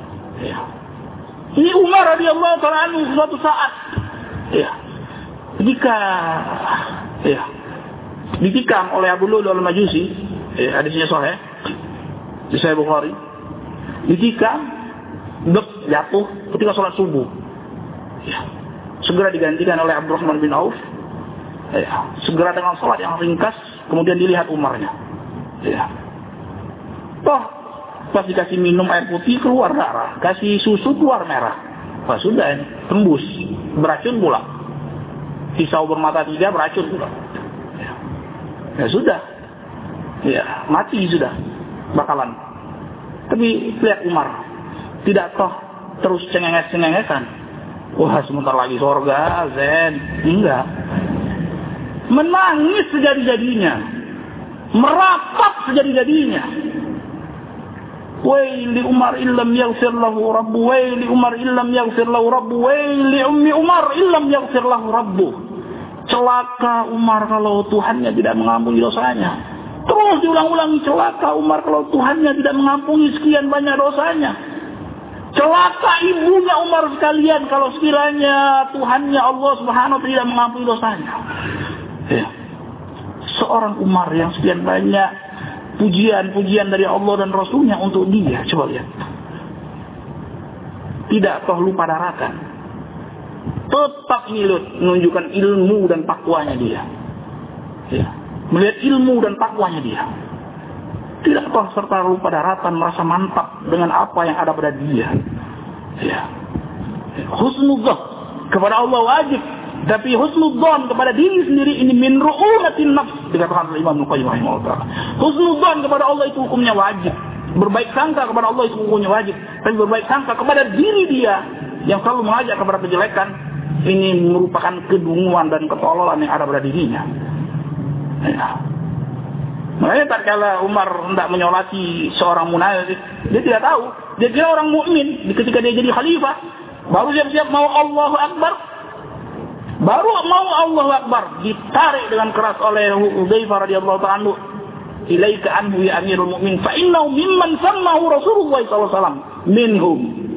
Ya. Ini Umar radhiyallahu ta'ala anhu suatu saat, ya, ketika, ya, ditikam oleh Abu Lu'lu' al-Majusi, ya, hadisnya sahih, di Sahih Bukhari, ditikam, dek, jatuh ketika sholat subuh. Ya. Segera digantikan oleh Abdurrahman bin Auf. Ya. Segera dengan sholat yang ringkas, kemudian dilihat Umarnya. Ya. Toh, pas dikasih minum air putih keluar darah, kasih susu keluar merah. Wah sudah ini, tembus, beracun pula. Pisau bermata tiga beracun pula. Ya, ya sudah, ya mati sudah, bakalan. Tapi lihat Umar, tidak toh terus cengenges-cengengesan. Wah sebentar lagi surga, zen, enggak. Menangis sejadi-jadinya, merapat sejadi-jadinya. Waili Umar illam yaghfir lahu rabbu, waili Umar illam yaghfir lahu rabbu, waili ummi Umar illam yaghfir lahu rabbu. Celaka Umar kalau Tuhannya tidak mengampuni dosanya. Terus diulang-ulangi, celaka Umar kalau Tuhannya tidak mengampuni sekian banyak dosanya. Celaka ibunya Umar sekalian kalau sekiranya Tuhannya Allah Subhanahu wa taala tidak mengampuni dosanya. Ya. Seorang Umar yang sekian banyak pujian-pujian dari Allah dan Rasulnya untuk dia, coba lihat. Tidak toh lupa daratan, tetap ngilut menunjukkan ilmu dan takwanya dia. Ya. Melihat ilmu dan takwanya dia, tidak toh serta lupa daratan, merasa mantap dengan apa yang ada pada dia. Ya. Husnudzan kepada Allah wajib, tapi husnudzan kepada diri sendiri ini min ru'unatin nafs, dikatakan oleh Imam Al-Qayyim rahimahullah. Husnudzan kepada Allah itu hukumnya wajib. Berbaik sangka kepada Allah itu hukumnya wajib. Tapi berbaik sangka kepada diri dia yang selalu mengajak kepada kejelekan, ini merupakan kedunguan dan ketololan yang ada pada dirinya. Ya. Makanya tatkala Umar hendak menyolati seorang munafik, dia tidak tahu. Dia kira orang mukmin. Ketika dia jadi khalifah, baru siap-siap mau Allahu Akbar, baru mau Allahu Akbar, ditarik dengan keras oleh Hudzaifah radhiyallahu ta'ala anhu. Ilaika anhu ya Amirul Mukminin, fa innahu mimman sammahu Rasulullah sallallahu alaihi wasallam minhum.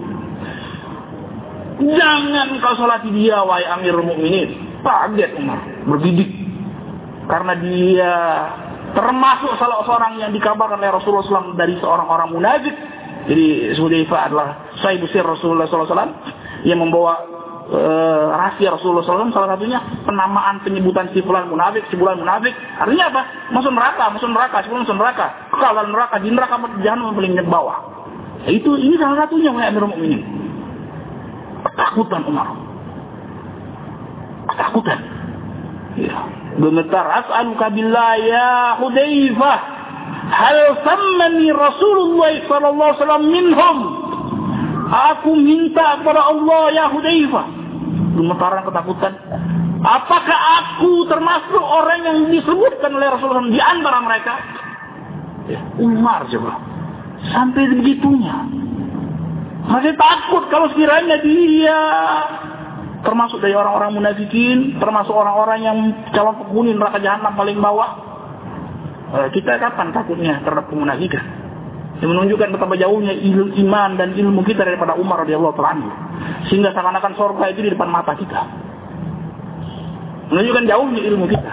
Jangan kau salati dia wahai Amirul Mukminin. Kaget Umar, berbidik. Karena dia termasuk salah seorang yang dikabarkan oleh Rasulullah sallallahu alaihi wasallam dari seorang orang munafik. Jadi Hudzaifah adalah sahibu sir Rasulullah sallallahu alaihi wasallam yang membawa Uh, rahasia Rasulullah sallallahu alaihi wasallam, salah satunya penamaan penyebutan si fulan munafik, si fulan munafik. Artinya apa? Masuk neraka, masuk neraka, si fulan masuk neraka, kekal dalam neraka, di neraka jahanam paling bawah. Itu ini salah satunya wahai Amirul Mukminin. Ketakutan Umar. Ketakutan. Ya. Gemetar, as'aluka billah ya Hudzaifah, hal sammani Rasulullah sallallahu alaihi wasallam minhum. Aku minta kepada Allah ya Hudzaifah. Gemetaran ketakutan. Apakah aku termasuk orang yang disebutkan oleh Rasulullah di antara mereka? Ya, Umar coba. Sampai begitunya. Masih takut kalau sekiranya dia termasuk dari orang-orang munafikin, termasuk orang-orang yang calon penghuni neraka jahanam paling bawah. Kita kapan takutnya terhadap kemunafikan? Yang menunjukkan betapa jauhnya ilmu iman dan ilmu kita daripada Umar radhiyallahu ta'ala anhu, sehingga seakan-akan surga itu di depan mata kita. Menunjukkan jauhnya ilmu kita,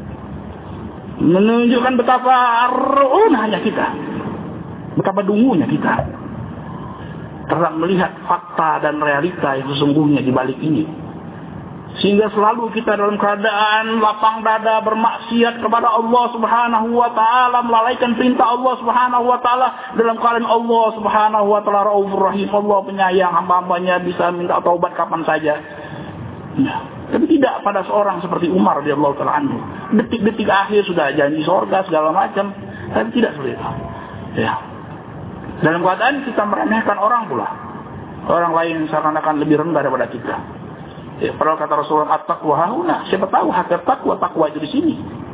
menunjukkan betapa ru'unahnya kita, betapa dungunya kita terhadap melihat fakta dan realita yang sesungguhnya di balik ini. Sehingga selalu kita dalam keadaan lapang dada bermaksiat kepada Allah Subhanahu wa taala, melalaikan perintah Allah Subhanahu wa taala, dalam keadaan Allah Subhanahu wa taala Raufur Rahim, Allah penyayang, hamba-hambanya bisa minta taubat kapan saja. Nah, tapi tidak pada seorang seperti Umar radhiyallahu taala anhu. Detik-detik akhir sudah janji surga segala macam, tapi tidak seperti itu. Ya. Dalam keadaan kita meremehkan orang pula. Orang lain seakan-akan lebih rendah daripada kita. Ya, padahal kata Rasulullah, at-taqwa hahuna. Siapa tahu hakikat takwa, takwa itu di sini.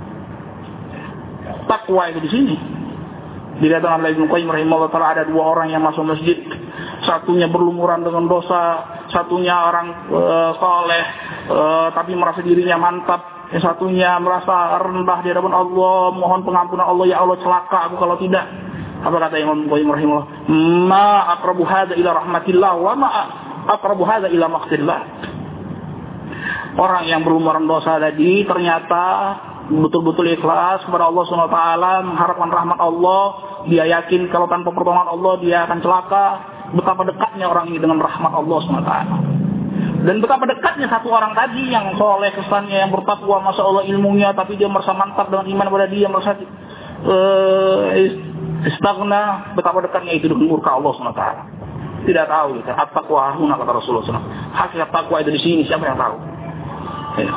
Takwa itu di sini. Dikatakan oleh Ibnu Qayyim rahimahullah taala, ada dua orang yang masuk masjid. Satunya berlumuran dengan dosa, satunya orang uh, saleh uh, tapi merasa dirinya mantap. Yang satunya merasa rendah di hadapan Allah, mohon pengampunan Allah, ya Allah celaka aku kalau tidak. Apa kata Imam Qayyim rahimahullah? Ma aqrabu hadza ila rahmatillah wa ma aqrabu hadza ila maghfirah. Orang yang berlumuran dosa tadi ternyata betul-betul ikhlas kepada Allah Subhanahu wa taala, mengharapkan rahmat Allah, dia yakin kalau tanpa pertolongan Allah dia akan celaka. Betapa dekatnya orang ini dengan rahmat Allah Subhanahu wa taala. Dan betapa dekatnya satu orang tadi yang soleh kesannya, yang bertakwa, masya Allah ilmunya, tapi dia merasa mantap dengan iman pada dia, merasa uh, istagna. Betapa dekatnya itu dengan murka Allah Subhanahu wa taala. Tidak tahu kita. At-taqwa huna kata Rasulullah shallallahu alaihi wasallam. Hakikat takwa itu di sini, siapa yang tahu? Ya.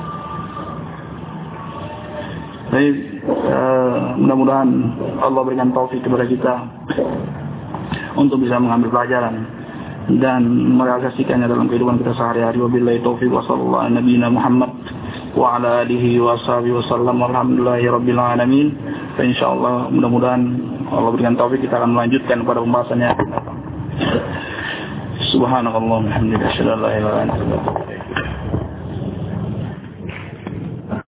Baik, uh, mudah-mudahan Allah berikan taufik kepada kita untuk bisa mengambil pelajaran dan merealisasikannya dalam kehidupan kita sehari-hari. Wabillahi taufiq wa sallallahu ala nabiyina Muhammad wa ala alihi wa sahbihi wa sallam. Alhamdulillahi rabbil alamin. Insyaallah mudah-mudahan Allah berikan taufik, kita akan melanjutkan pada pembahasannya. Subhanallah walhamdulillah, la ilaha illallah.